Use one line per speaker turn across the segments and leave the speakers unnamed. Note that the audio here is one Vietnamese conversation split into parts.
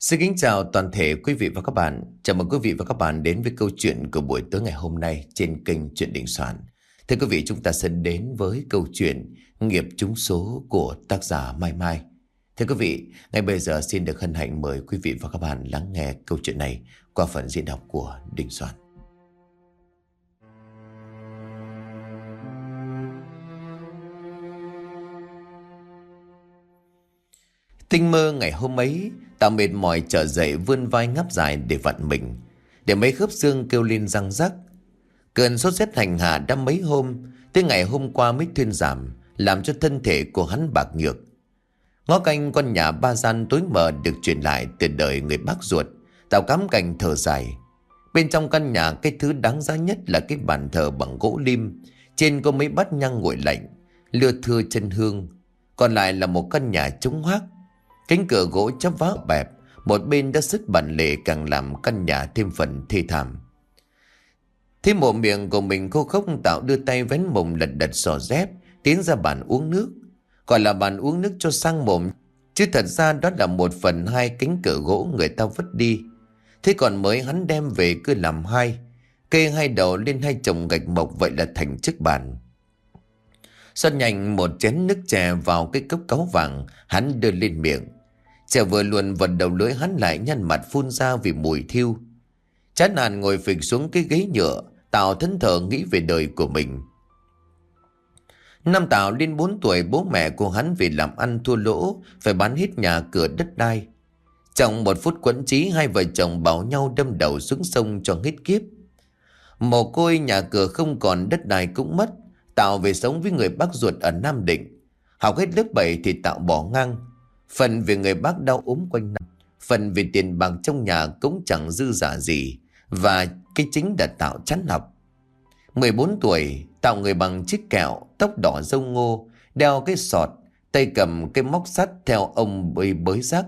Xin kính chào toàn thể quý vị và các bạn. Chào mừng quý vị và các bạn đến với câu chuyện của buổi tối ngày hôm nay trên kênh Chuyện Đình Soạn. Thưa quý vị, chúng ta sẽ đến với câu chuyện Nghiệp trúng số của tác giả Mai Mai. Thưa quý vị, ngay bây giờ xin được hân hạnh mời quý vị và các bạn lắng nghe câu chuyện này qua phần diễn đọc của Đình Soạn. Tinh mơ ngày hôm ấy, Tao mệt mỏi trở dậy vươn vai ngáp dài để vặn mình, để mấy khớp xương kêu lên răng rắc. Cơn sốt rét hành hạ đã mấy hôm, tới ngày hôm qua mới thuyên giảm, làm cho thân thể của hắn bạc nhược. Ngó canh con nhà ba gian tối mờ được truyền lại từ đời người bác ruột, Tao cắm cành thở dài. Bên trong căn nhà, cái thứ đáng giá nhất là cái bàn thờ bằng gỗ lim, trên có mấy bát nhang nguội lạnh, lưa thưa chân hương. Còn lại là một căn nhà trống hoác. Cánh cửa gỗ chắp vá bẹp, một bên đã sứt bản lề càng làm căn nhà thêm phần thê thảm. Thế mồm miệng của mình khô khốc, Tạo đưa tay vén mồm lật đật xỏ dép, tiến ra bàn uống nước. Gọi là bàn uống nước cho sang mồm, chứ thật ra đó là 1/2 cánh cửa gỗ người ta vứt đi. Thế còn mới hắn đem về cứ làm hai, kê hai đầu lên hai chồng gạch mộc, vậy là thành chiếc bàn. Xoát nhanh một chén nước chè vào cái cốc cáu vàng, hắn đưa lên miệng. Chè vừa luồn vào đầu lưỡi, hắn lại nhăn mặt phun ra vì mùi thiêu. Chán nản ngồi phịch xuống cái ghế nhựa, Tào thẫn thờ nghĩ về đời của mình. Năm Tào lên 4 tuổi, bố mẹ của hắn vì làm ăn thua lỗ phải bán hết nhà cửa đất đai. Trong một phút quẫn trí, hai vợ chồng bảo nhau đâm đầu xuống sông cho hết kiếp. Mồ côi, nhà cửa không còn, đất đai cũng mất. Tào về sống với người bác ruột ở Nam Định. Học hết lớp 7 thì Tào bỏ ngang. Phần vì người bác đau ốm quanh năm, phần vì tiền bạc trong nhà cũng chẳng dư giả gì, và cái chính là Tào chán học. 14 tuổi, Tào người bằng chiếc kẹo, tóc đỏ râu ngô, đeo cái sọt, tay cầm cái móc sắt theo ông đi bới rác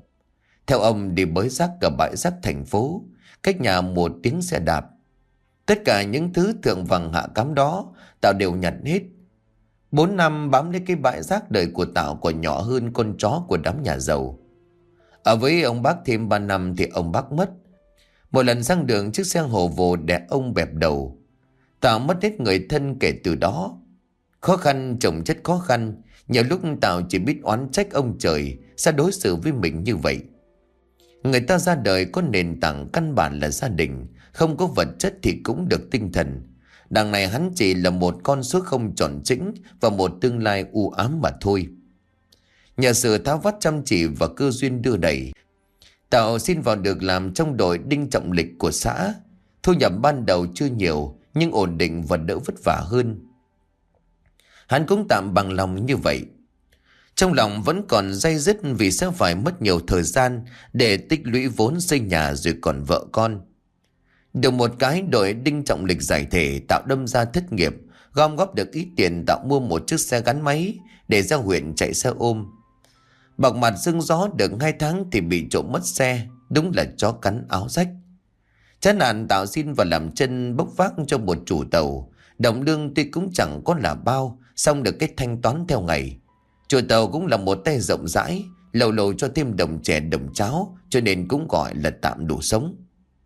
ở bãi rác thành phố, cách nhà 1 tiếng xe đạp. Tất cả những thứ thượng vàng hạ cám đó Tào đều nhặt hết. 4 năm bám lấy cái bãi rác, đời của Tào còn nhỏ hơn con chó của đám nhà giàu. Ở với ông bác thêm 3 năm thì ông bác mất. Một lần sang đường, chiếc xe hổ vồ đè ông bẹp đầu. Tào mất hết người thân kể từ đó. Khó khăn chồng chất khó khăn, nhiều lúc Tào chỉ biết oán trách ông trời sao đối xử với mình như vậy. Người ta ra đời có nền tảng căn bản là gia đình, không có vật chất thì cũng được tinh thần. Đằng này hắn chỉ là một con số không tròn chỉnh và một tương lai u ám mà thôi. Nhờ sự tháo vát chăm chỉ và cơ duyên đưa đẩy, Tào xin vào được làm trong đội đinh trọng lịch của xã. Thu nhập ban đầu chưa nhiều, nhưng ổn định và đỡ vất vả hơn. Hắn cũng tạm bằng lòng như vậy. Trong lòng vẫn còn day dứt vì sẽ phải mất nhiều thời gian để tích lũy vốn xây nhà rồi còn vợ con. Được một cái đội đinh trọng lịch giải thể, Tạo đâm ra thất nghiệp, gom góp được ít tiền, Tạo mua một chiếc xe gắn máy để ra huyện chạy xe ôm. Bọc mặt sưng gió được 2 tháng thì bị trộm mất xe, đúng là chó cắn áo rách. Chán nản, Tạo xin vào làm chân bốc vác cho một chủ tàu. Đồng lương tuy cũng chẳng có là bao, xong được cái thanh toán theo ngày. Chủ tàu cũng là một tay rộng rãi, lâu lâu cho thêm đồng chè đồng cháo, cho nên cũng gọi là tạm đủ sống.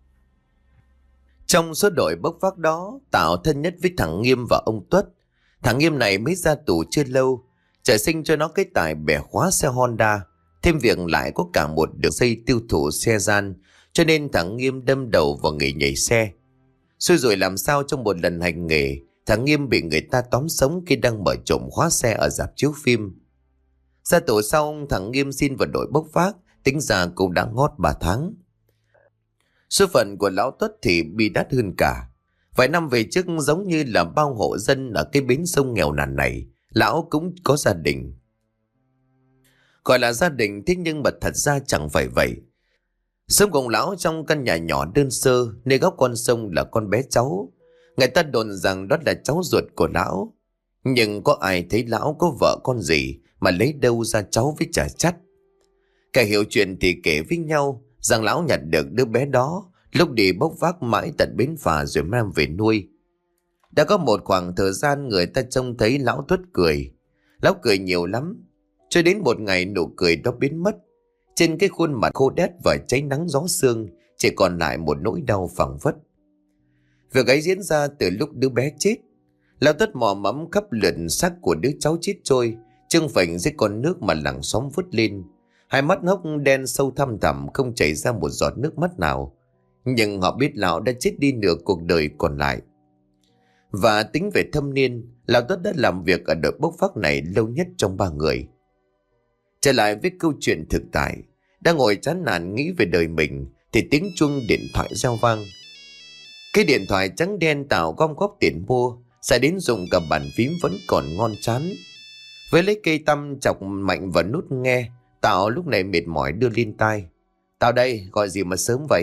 Trong số đội bốc vác đó, Tạo thân nhất với thằng Nghiêm và ông Tuất. Thằng Nghiêm này mới ra tù chưa lâu, trời sinh cho nó cái tài bẻ khóa xe Honda. Thêm việc lại có cả một đường dây tiêu thụ xe gian, cho nên thằng Nghiêm đâm đầu vào nghề nhảy xe. Xui rồi làm sao trong một lần hành nghề, thằng Nghiêm bị người ta tóm sống khi đang mở trộm khóa xe ở rạp chiếu phim. Ra tù sau, thằng Nghiêm xin vào đội bốc vác, tính ra cũng đã ngót 3 tháng. Số phận của lão Tuất thì bi đát hơn cả. Vài năm về trước, giống như là bao hộ dân ở cái bến sông nghèo nàn này, lão cũng có gia đình. Gọi là gia đình, thế nhưng mà thật ra chẳng phải vậy. Sống cùng lão trong căn nhà nhỏ đơn sơ, nơi góc con sông là con bé cháu. Người ta đồn rằng đó là cháu ruột của lão. Nhưng có ai thấy lão có vợ con gì mà lấy đâu ra cháu với chả chắt. Cả hiểu chuyện thì kể với nhau rằng lão nhặt được đứa bé đó lúc đi bốc vác mãi tận bến phà rồi mang về nuôi. Đã có một khoảng thời gian người ta trông thấy lão Tuất cười. Lão cười nhiều lắm, cho đến một ngày nụ cười đó biến mất. Trên cái khuôn mặt khô đét và cháy nắng gió sương chỉ còn lại một nỗi đau phảng phất. Việc ấy diễn ra từ lúc đứa bé chết. Lão Tất mò mẫm khắp lượt xác của đứa cháu chết trôi, trưng phình dưới con nước mà làng xóm vứt lên. Hai mắt hốc đen sâu thăm thẳm, không chảy ra một giọt nước mắt nào. Nhưng họ biết lão đã chết đi nửa cuộc đời còn lại. Và tính về thâm niên, Lão Tất đã làm việc ở đội bốc vác này lâu nhất trong 3 người. Trở lại với câu chuyện thực tại, đang ngồi chán nản nghĩ về đời mình thì tiếng chuông điện thoại reo vang. Cái điện thoại trắng đen Tảo gom góp tiền mua, xài đến dùng cả bàn phím vẫn còn ngon chán. Với lấy cây tăm chọc mạnh vào nút nghe, Tảo lúc này mệt mỏi đưa lên tai. Tao đây, gọi gì mà sớm vậy?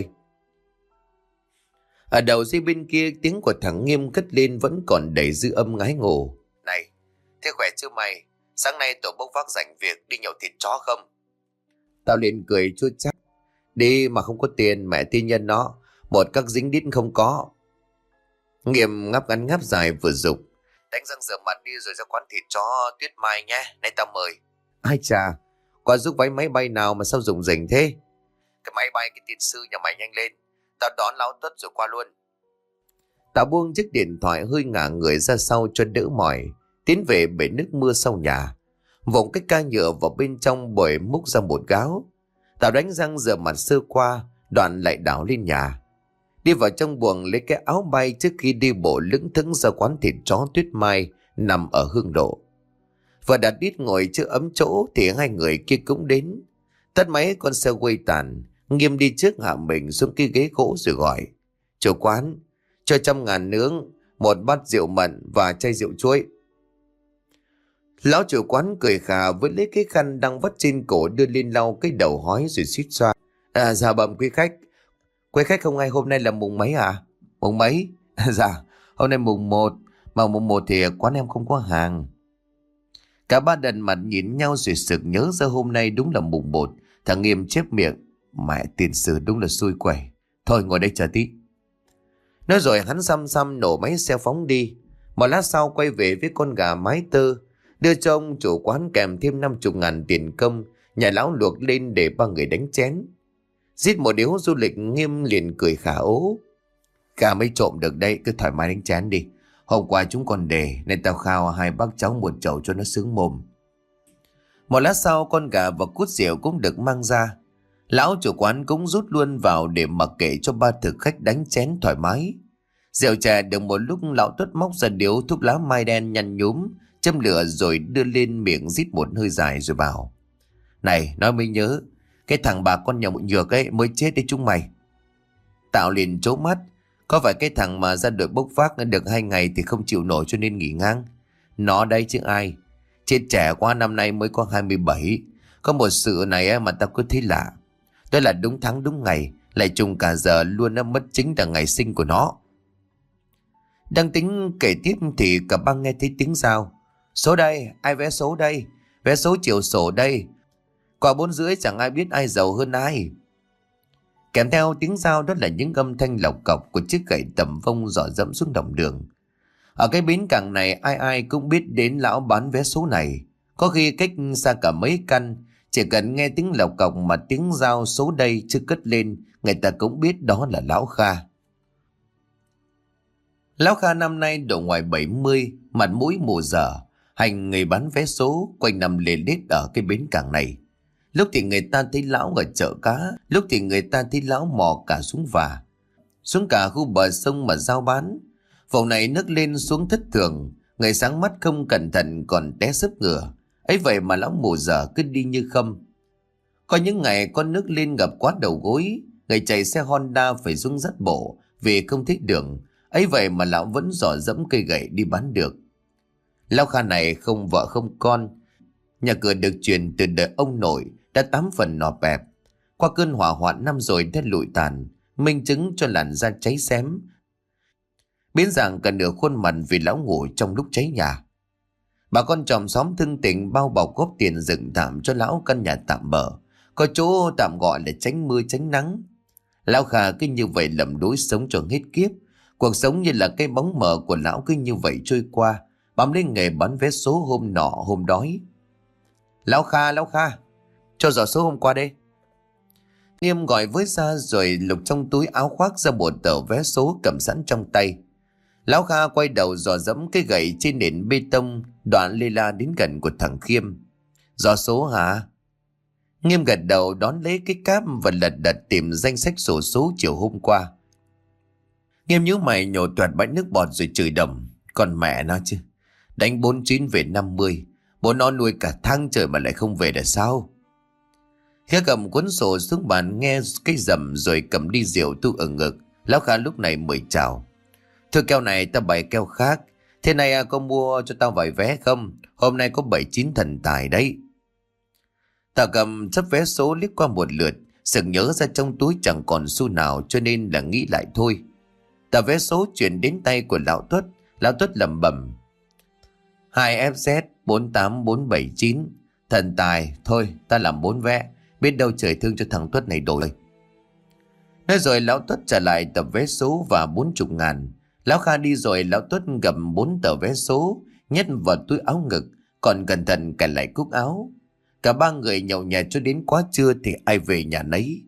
Ở đầu dây bên kia tiếng của thằng Nghiêm cất lên vẫn còn đầy dư âm ngái ngủ. Này, thế khỏe chưa mày? Sáng nay tổ bốc vác rảnh việc đi nhậu thịt chó không? Tao liền cười chua chát. Đi mà không có tiền, mẹ tiên nhân nó. Một các dính đít không có. Nghiêm ngáp ngắn ngáp dài vừa dục. Đánh răng rửa mặt đi rồi ra quán thịt chó Tuyết Mai nhé, nay tao mời. Ai chà, qua giúp váy máy bay nào mà sao rủng rỉnh thế? Cái máy bay cái tiên sư nhà mày nhanh lên, tao đón Lão Tất rồi qua luôn. Tao buông chiếc điện thoại hơi ngả người ra sau cho đỡ mỏi, tiến về bể nước mưa sau nhà. Vòng cái ca nhựa vào bên trong bồi múc ra một gáo. Tao đánh răng rửa mặt sơ qua, đoạn lại đảo lên nhà. Đi vào trong buồng lấy cái áo bay trước khi đi bộ lững thững ra quán thịt chó Tuyết Mai nằm ở Hương Lộ. Vừa đặt đít ngồi chưa ấm chỗ thì hai người kia cũng đến. Tắt máy con xe quay tàn, Nghiêm đi trước hạ mình xuống cái ghế gỗ rồi gọi. Chủ quán, cho 100.000 nướng, một bát rượu mận và chai rượu chuối. Lão chủ quán cười khà với lấy cái khăn đang vắt trên cổ đưa lên lau cái đầu hói rồi suýt xoa. Dạ bẩm quý khách. Quý khách không hay hôm nay là mùng mấy à? Mùng mấy? Dạ, hôm nay mùng 1. Mà mùng 1 thì quán em không có hàng. Cả ba đần mặt nhìn nhau rồi sực nhớ ra hôm nay đúng là mùng 1. Thằng Nghiêm chép miệng. Mẹ tiền sử đúng là xui quẩy. Thôi ngồi đây chờ tí. Nói rồi hắn xăm xăm nổ máy xe phóng đi. Một lát sau quay về với con gà mái tơ, đưa cho ông chủ quán kèm thêm 50.000 tiền công. Nhà lão luộc lên để ba người đánh chén. Giết một điếu du lịch Nghiêm liền cười khả ố. Cả mới trộm được đây, cứ thoải mái đánh chén đi. Hôm qua chúng còn để nên tao khao hai bác cháu một chầu cho nó sướng mồm. Một lát sau con gà và cút rượu cũng được mang ra. Lão chủ quán cũng rút luôn vào để mặc kệ cho ba thực khách đánh chén thoải mái. Rượu chè được một lúc lão Tuất móc ra điếu thuốc lá mai đen nhăn nhúm, châm lửa rồi đưa lên miệng rít một hơi dài rồi bảo. Này, nói mới nhớ, cái thằng bà con nhà mụn nhược ấy mới chết đấy chúng mày. Tạo liền trố mắt. Có phải cái thằng mà ra đội bốc vác được 2 ngày thì không chịu nổi cho nên nghỉ ngang? Nó đây chứ ai. Chết trẻ qua năm nay mới có 27. Có một sự này mà tao cứ thấy lạ. Đó là đúng tháng đúng ngày, lại trùng cả giờ luôn nó mất chính là ngày sinh của nó. Đang tính kể tiếp thì cả băng nghe thấy tiếng rao. Số đây, ai vé số đây? Vé số chiều sổ đây. Quả 4,5 chẳng ai biết ai giàu hơn ai. Kèm theo tiếng rao đó là những âm thanh lọc cọc của chiếc gậy tầm vông dò dẫm xuống đồng đường. Ở cái bến cảng này ai ai cũng biết đến lão bán vé số này. Có khi cách xa cả mấy căn, chỉ cần nghe tiếng lọc cọc mà tiếng rao số đây chưa cất lên, người ta cũng biết đó là lão Kha. Lão Kha năm nay độ ngoài 70, mặt mũi mù dở, hành nghề bán vé số quanh năm lê lết ở cái bến cảng này. Lúc thì người ta thấy lão ở chợ cá, lúc thì người ta thấy lão mò cả xuống vả, xuống cả khu bờ sông mà giao bán. Vùng này nước lên xuống thất thường, người sáng mắt không cẩn thận còn té sấp ngửa. Ấy vậy mà lão mù dở cứ đi như không. Có những ngày con nước lên ngập quá đầu gối, người chạy xe Honda phải xuống dắt bộ vì không thích đường. Ấy vậy mà lão vẫn dò dẫm cây gậy đi bán được. Lão Kha này không vợ không con, nhà cửa được truyền từ đời ông nội đã 8 phần nọ bẹp. Qua cơn hỏa hoạn năm rồi đã lụi tàn, minh chứng cho làn da cháy xém. Biến dạng cả nửa khuôn mặt vì lão ngủ trong lúc cháy nhà. Bà con chòm xóm thương tình bao bọc góp tiền dựng tạm cho lão căn nhà tạm bợ, có chỗ tạm gọi là tránh mưa tránh nắng. Lão Kha cứ như vậy lầm đối sống cho hết kiếp. Cuộc sống như là cái bóng mờ của lão cứ như vậy trôi qua, bám lên nghề bán vé số hôm nọ hôm đói. Lão Kha, cho dò số hôm qua đây. Nghiêm gọi với ra rồi lục trong túi áo khoác ra một tờ vé số cầm sẵn trong tay. Lão Kha quay đầu dò dẫm cái gậy trên nền bê tông, đoạn lê la đến gần của thằng Khiêm. Dò số hả? Nghiêm gật đầu đón lấy cái cáp và lật đật tìm danh sách sổ số chiều hôm qua. Nghiêm nhíu mày nhổ toẹt bãi nước bọt rồi chửi đầm. Còn mẹ nó chứ. Đánh 49 về 50. Bố nó nuôi cả tháng trời mà lại không về là sao? Khẽ cầm cuốn sổ xuống bàn nghe cái rầm rồi cầm đi rượu tu ở ngực. Lão Kha lúc này mới chào. Thôi keo này tao bày keo khác. Thế này có mua cho tao vài vé không? Hôm nay có 79 thần tài đấy. Tao cầm sắp vé số liếc qua một lượt. Sực nhớ ra trong túi chẳng còn xu nào cho nên là nghĩ lại thôi. Tờ vé số chuyển đến tay của lão Tuất. Lão Tuất lẩm bẩm: 2FZ 48479. Thần tài. Thôi ta làm 4 vé. Biết đâu trời thương cho thằng Tuất này đổi. Nói rồi lão Tuất trả lại tập vé số và 40.000. Lão Kha đi rồi lão Tuất gầm 4 tờ vé số nhét vào túi áo ngực, còn cẩn thận cài lại cúc áo. Cả ba người nhậu nhẹt cho đến quá trưa thì ai về nhà nấy.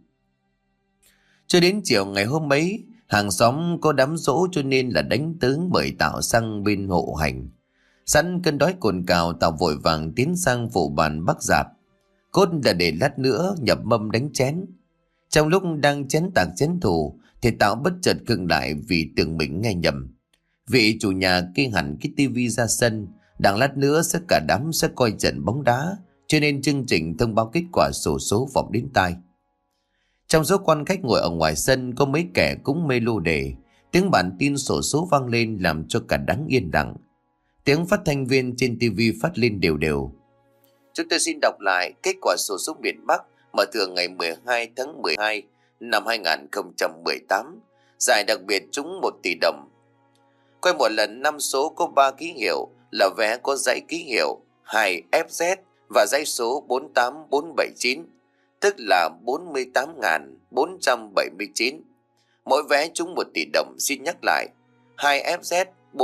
Cho đến chiều ngày hôm ấy, hàng xóm có đám giỗ cho nên là đánh tướng mời Tạo sang bên hộ hành. Sẵn cơn đói cồn cào, Tạo vội vàng tiến sang vụ bàn bắc dạp. Cốt là để lát nữa nhập mâm đánh chén. Trong lúc đang chén tạc chén thủ thì Tạo bất chợt khựng lại vì tưởng mình nghe nhầm. Vị chủ nhà kê hẳn cái tivi ra sân, đằng lát nữa sẽ cả đám sẽ coi trận bóng đá, cho nên chương trình thông báo kết quả xổ số vọng đến tai. Trong số quan khách ngồi ở ngoài sân có mấy kẻ cũng mê lô đề. Tiếng bản tin xổ số vang lên làm cho cả đám yên lặng. Tiếng phát thanh viên trên tivi phát lên đều đều. Chúng tôi xin đọc lại kết quả xổ số miền Bắc mở thưởng ngày 12 tháng 12 năm 2018. Giải đặc biệt trúng 1 tỷ đồng. Quay một lần 5 số có 3 ký hiệu là vé có dãy ký hiệu 2FZ và dãy số 48479, tức là 48.479. Mỗi vé trúng 1 tỷ đồng. Xin nhắc lại 2FZ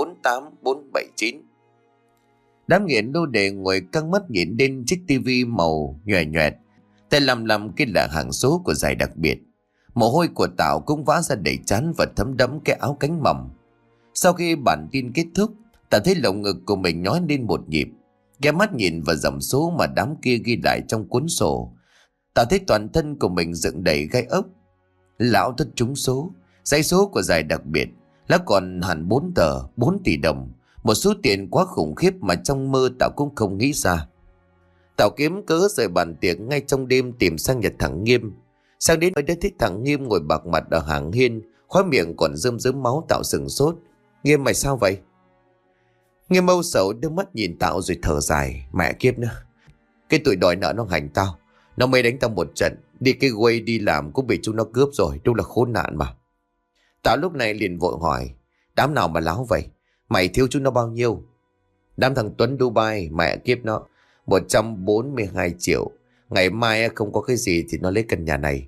48479. Đám nghiện lô đề ngồi căng mắt nhìn lên chiếc tivi màu nhòe nhòe. Tay lầm cái là hàng số của giải đặc biệt. Mồ hôi của Tạo cũng vã ra đầy trán và thấm đẫm cái áo cánh mỏng. Sau khi bản tin kết thúc, Tạo thấy lồng ngực của mình nhói lên một nhịp. Ghé mắt nhìn vào dòng số mà đám kia ghi lại trong cuốn sổ, Tạo thấy toàn thân của mình dựng đầy gai ốc. Lão Tuất trúng số, dãy số của giải đặc biệt. Lão còn hẳn 4 tờ, 4 tỷ đồng. Một số tiền quá khủng khiếp mà trong mơ Tạo cũng không nghĩ ra. Tạo kiếm cớ rời bàn tiệc ngay trong đêm tìm sang nhà thằng Nghiêm. Sang đến nơi đã thấy thằng Nghiêm ngồi bạc mặt ở hàng hiên, khóe miệng còn rơm rớm máu. Tạo sừng sốt. Nghiêm mày sao vậy? Nghiêm âu sầu đưa mắt nhìn Tạo rồi thở dài. Mẹ kiếp nữa, cái tụi đòi nợ nó hành tao. Nó mới đánh tao một trận. Đi cái quay đi làm cũng bị chúng nó cướp rồi. Đúng là khốn nạn mà. Tạo lúc này liền vội hỏi. Đám nào mà láo vậy? Mày thiếu chúng nó bao nhiêu? Đám thằng Tuấn Dubai. Mẹ kiếp nó, 142 triệu. Ngày mai không có cái gì thì nó lấy căn nhà này.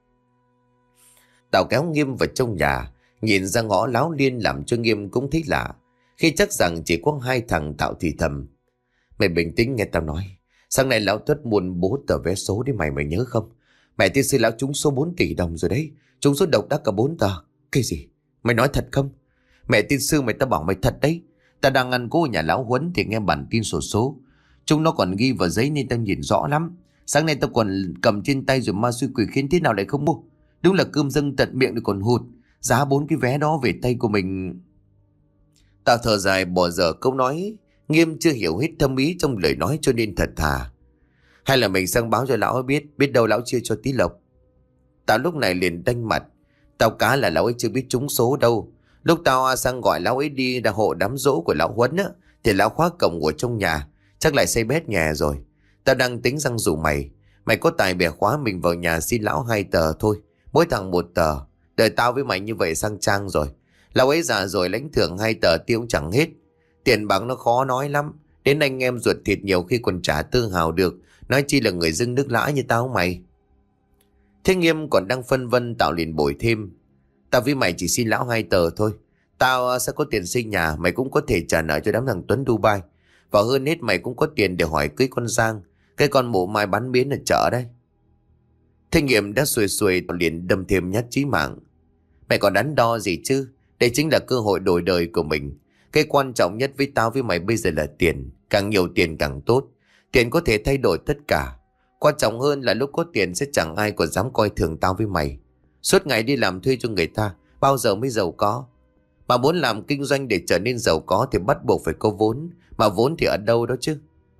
Tạo kéo Nghiêm vào trong nhà, nhìn ra ngõ láo liên làm cho Nghiêm cũng thấy lạ. Khi chắc rằng chỉ có 2 thằng, Tạo thì thầm. Mày bình tĩnh nghe tao nói. Sáng nay lão Tuất muôn bố tờ vé số đấy, mày nhớ không? Mẹ tiên sư lão trúng số 4 tỷ đồng rồi đấy. Trúng số độc đắc cả 4 tờ. Cái gì? Mày nói thật không? Mẹ tiên sư mày, tao bảo mày thật đấy. Ta đang ăn cố ở nhà lão Huấn thì nghe bản tin sổ số. Chúng nó còn ghi vào giấy nên tao nhìn rõ lắm. Sáng nay tao còn cầm trên tay rồi ma xui quỷ khiến thế nào lại không mua. Đúng là cơm dâng tận miệng rồi còn hụt. Giá 4 cái vé đó về tay của mình. Tao thở dài bỏ dở câu nói. Nghiêm chưa hiểu hết thâm ý trong lời nói cho nên thật thà. Hay là mình sang báo cho lão ấy biết đâu lão chia cho tí lộc. Tao lúc này liền đanh mặt. Tao cá là lão ấy chưa biết trúng số đâu. Lúc tao sang gọi lão ấy đi ra hộ đám dỗ của lão Huấn á, thì lão khóa cổng của trong nhà. Chắc lại xây bét nhà rồi. Tao đang tính rằng rủ mày. Mày có tài bẻ khóa mình vào nhà xin lão 2 tờ thôi. Mỗi thằng 1 tờ. Đời tao với mày như vậy sang trang rồi. Lão ấy già rồi lãnh thưởng 2 tờ tiêu cũng chẳng hết. Tiền bạc nó khó nói lắm. Đến anh em ruột thịt nhiều khi còn trả tư hào được. Nói chi là người dưng nước lã như tao mày. Thế Nghiêm còn đang phân vân, Tạo liền bồi thêm. Tao với mày chỉ xin lão 2 tờ thôi. Tao sẽ có tiền xây nhà. Mày cũng có thể trả nợ cho đám thằng Tuấn Dubai. Và hơn hết mày cũng có tiền để hỏi cưới con Giang, cái con mụ mai bán biến ở chợ đây. Thế Nghiêm đã xuôi xuôi liền đâm thêm nhát chí mạng. Mày còn đắn đo gì chứ? Đây chính là cơ hội đổi đời của mình. Cái quan trọng nhất với tao với mày bây giờ là tiền. Càng nhiều tiền càng tốt. Tiền có thể thay đổi tất cả. Quan trọng hơn là lúc có tiền sẽ chẳng ai còn dám coi thường tao với mày. Suốt ngày đi làm thuê cho người ta, bao giờ mới giàu có? Mà muốn làm kinh doanh để trở nên giàu có thì bắt buộc phải có vốn. Mà vốn thì ở đâu đó chứ?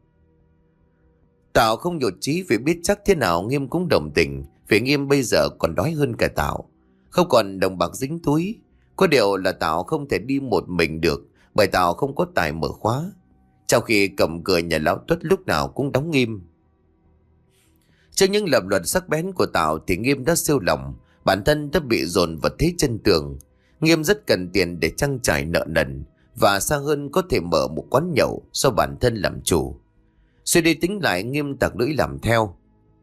Tảo không nhột chí vì biết chắc thế nào Nghiêm cũng đồng tình. Vì Nghiêm bây giờ còn đói hơn cả Tảo. Không còn đồng bạc dính túi. Có điều là Tảo không thể đi một mình được, bởi Tảo không có tài mở khóa. Trong khi cầm cửa nhà lão Tuất lúc nào cũng đóng nghiêm. Trước những lập luận sắc bén của Tảo thì Nghiêm đã siêu lòng. Bản thân đã bị dồn vào thế chân tường. Nghiêm rất cần tiền để trang trải nợ nần, và xa hơn có thể mở một quán nhậu do bản thân làm chủ. Suy đi tính lại, Nghiêm tặc lưỡi làm theo.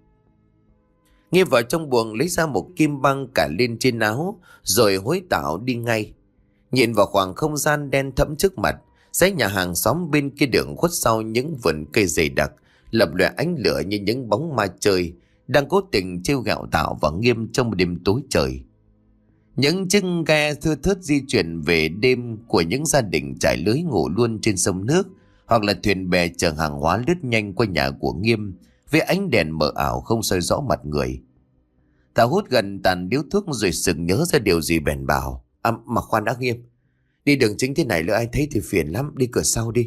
Nghiêm vào trong buồng lấy ra một kim băng cả lên trên áo, rồi hối Tảo đi ngay. Nhìn vào khoảng không gian đen thẫm trước mặt, dãy nhà hàng xóm bên kia đường khuất sau những vườn cây dày đặc, lập lòe ánh lửa như những bóng ma chơi đang cố tình trêu ghẹo Tảo và Nghiêm trong một đêm tối trời. Những chiếc ghe thưa thớt di chuyển về đêm của những gia đình trải lưới ngủ luôn trên sông nước, hoặc là thuyền bè chở hàng hóa lướt nhanh qua nhà của Nghiêm với ánh đèn mờ ảo không soi rõ mặt người. Tảo hút gần tàn điếu thuốc rồi sực nhớ ra điều gì bèn bảo: mà khoan đã Nghiêm, đi đường chính thế này lỡ ai thấy thì phiền lắm, đi cửa sau đi.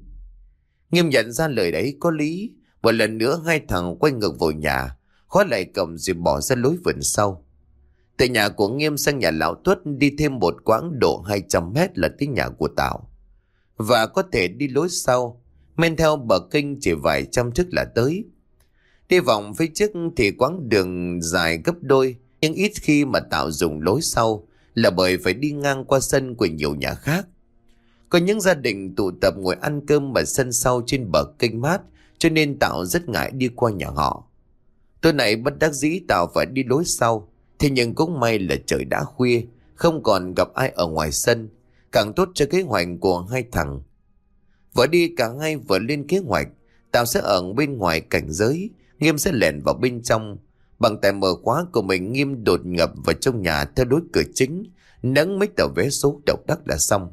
Nghiêm nhận ra lời đấy có lý. Một lần nữa hai thằng quay ngược vào nhà, khóa lại cổng rồi bỏ ra lối vườn sau. Từ nhà của Nghiêm sang nhà lão Tuất đi thêm một quãng độ 200 mét là tới nhà của Tảo. Và có thể đi lối sau, men theo bờ kênh chỉ vài trăm thước là tới. Đi vòng phía trước thì quãng đường dài gấp đôi, nhưng ít khi mà Tảo dùng lối sau là bởi phải đi ngang qua sân của nhiều nhà khác. Có những gia đình tụ tập ngồi ăn cơm ở sân sau trên bờ kênh mát, cho nên Tảo rất ngại đi qua nhà họ. Tối nay bất đắc dĩ Tảo phải đi lối sau. Thế nhưng cũng may là trời đã khuya, không còn gặp ai ở ngoài sân, càng tốt cho kế hoạch của hai thằng. Vừa đi cả hai vừa lên kế hoạch. Tảo sẽ ở bên ngoài cảnh giới, Nghiêm sẽ lẻn vào bên trong. Bằng tài mở khóa của mình, Nghiêm đột nhập vào trong nhà theo lối cửa chính, nâng mấy tờ vé số độc đắc là xong.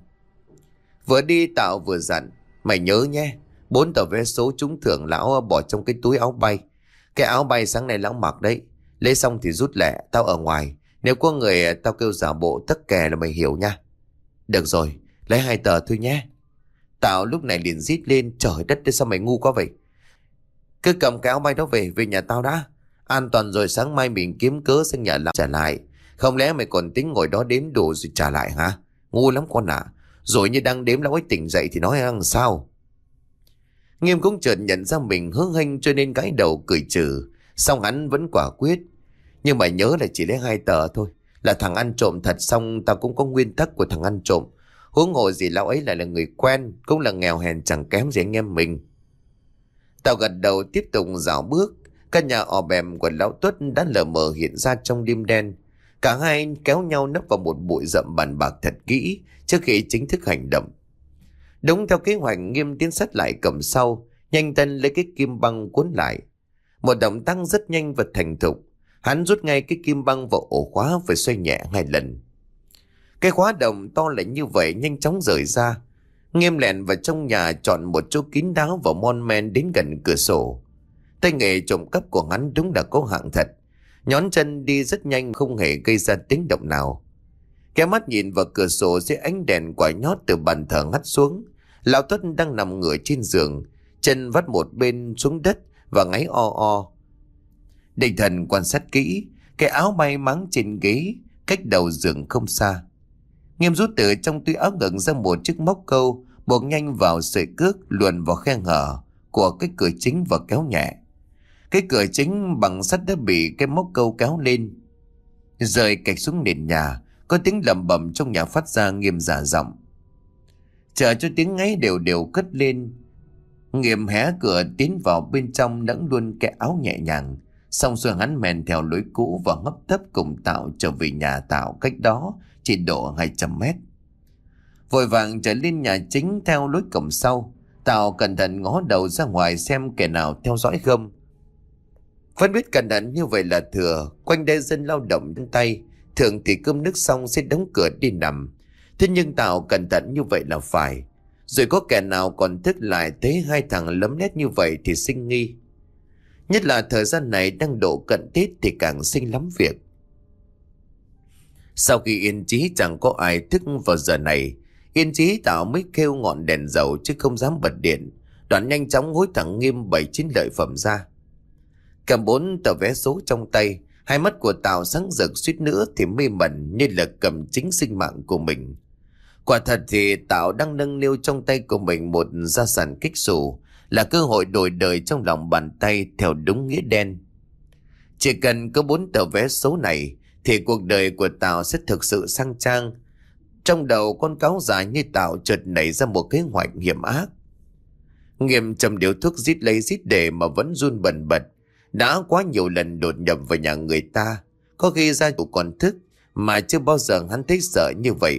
Vừa đi Tảo vừa dặn: mày nhớ nhé, 4 tờ vé số trúng thưởng lão bỏ trong cái túi áo bay. Cái áo bay sáng nay lão mặc đấy, lấy xong thì rút lẹ, tao ở ngoài. Nếu có người tao kêu giả bộ tắc kè là mày hiểu nha. Được rồi, lấy 2 tờ thôi nhé. Tảo lúc này liền rít lên: trời đất, sao mày ngu quá vậy? Cứ cầm cái áo bay đó về nhà tao đã. An toàn rồi sáng mai mình kiếm cớ sang nhà lão trả lại. Không lẽ mày còn tính ngồi đó đếm đủ rồi trả lại hả? Ngu lắm con ạ. Rồi như đang đếm lão ấy tỉnh dậy thì nói làm sao? Nghiêm cũng chợt nhận ra mình hớ hênh cho nên gãi đầu cười trừ. Xong hắn vẫn quả quyết: nhưng mà nhớ là chỉ lấy 2 tờ thôi. Là thằng ăn trộm thật, xong tao cũng có nguyên tắc của thằng ăn trộm. Huống hồ gì lão ấy lại là người quen, cũng là nghèo hèn chẳng kém gì anh em mình. Tao gật đầu tiếp tục dạo bước. Căn nhà ò bèm của lão Tuất đã lờ mờ hiện ra trong đêm đen. Cả hai kéo nhau nấp vào một bụi rậm bàn bạc thật kỹ trước khi chính thức hành động. Đúng theo kế hoạch, Nghiêm tiến sát lại cầm sau, nhanh tay lấy cái kim băng cuốn lại. Một động tác rất nhanh và thành thục. Hắn rút ngay cái kim băng vào ổ khóa, phải xoay nhẹ 2 lần. Cái khóa đồng to lại như vậy nhanh chóng rời ra. Nghiêm lẹn vào trong nhà, chọn một chỗ kín đáo và mon men đến gần cửa sổ. Tay nghề trộm cắp của hắn đúng là có hạng thật. Nhón chân đi rất nhanh, không hề gây ra tiếng động nào. Kéo mắt nhìn vào cửa sổ dưới ánh đèn quả nhót từ bàn thờ hắt xuống. Lão Tuất đang nằm ngửa trên giường, chân vắt một bên xuống đất và ngáy o o. Định thần quan sát kỹ, cái áo bay máng trên ghế cách đầu giường không xa. Nghiêm rút từ trong túi áo ngực ra một chiếc móc câu, buộc nhanh vào sợi cước, luồn vào khe hở của cái cửa chính và kéo nhẹ. Cái cửa chính bằng sắt đã bị cái móc câu kéo lên, rơi cạch xuống nền nhà. Có tiếng lầm bầm trong nhà phát ra. Nghiêm giả giọng: chờ cho tiếng ngáy đều đều cất lên. Nghiêm hé cửa tiến vào bên trong, nẫng luôn cái áo nhẹ nhàng. Xong rồi hắn men theo lối cũ và hấp tấp cùng Tảo trở về nhà Tảo cách đó chỉ độ 200 mét. Vội vàng trở lên nhà chính theo lối cổng sau. Tảo cẩn thận ngó đầu ra ngoài xem kẻ nào theo dõi không. Vẫn biết cẩn thận như vậy là thừa. Quanh đây dân lao động chân tay, thường thì cơm nước xong sẽ đóng cửa đi nằm. Thế nhưng Tào cẩn thận như vậy là phải. Rồi có kẻ nào còn thức lại thấy hai thằng lấm lét như vậy thì sinh nghi. Nhất là thời gian này đang độ cận Tết thì càng sinh lắm việc. Sau khi yên trí chẳng có ai thức vào giờ này, yên trí Tào mới kêu ngọn đèn dầu chứ không dám bật điện. Đoạn nhanh chóng hối thằng Nghiêm 7-9 lợi phẩm ra. Cầm 4 tờ vé số trong tay, hai mắt của Tào sáng rực suýt nữa thì mê mẩn như là cầm chính sinh mạng của mình. Quả thật thì Tào đang nâng niu trong tay của mình một gia sản kích xù, là cơ hội đổi đời trong lòng bàn tay theo đúng nghĩa đen. Chỉ cần có 4 tờ vé số này thì cuộc đời của Tào sẽ thực sự sang trang. Trong đầu con cáo già như Tào chợt nảy ra một kế hoạch hiểm ác. Nghiêm châm điếu thuốc rít lấy rít để mà vẫn run bần bật. Đã quá nhiều lần đột nhập vào nhà người ta, có khi gia chủ còn thức mà chưa bao giờ hắn thấy sợ như vậy.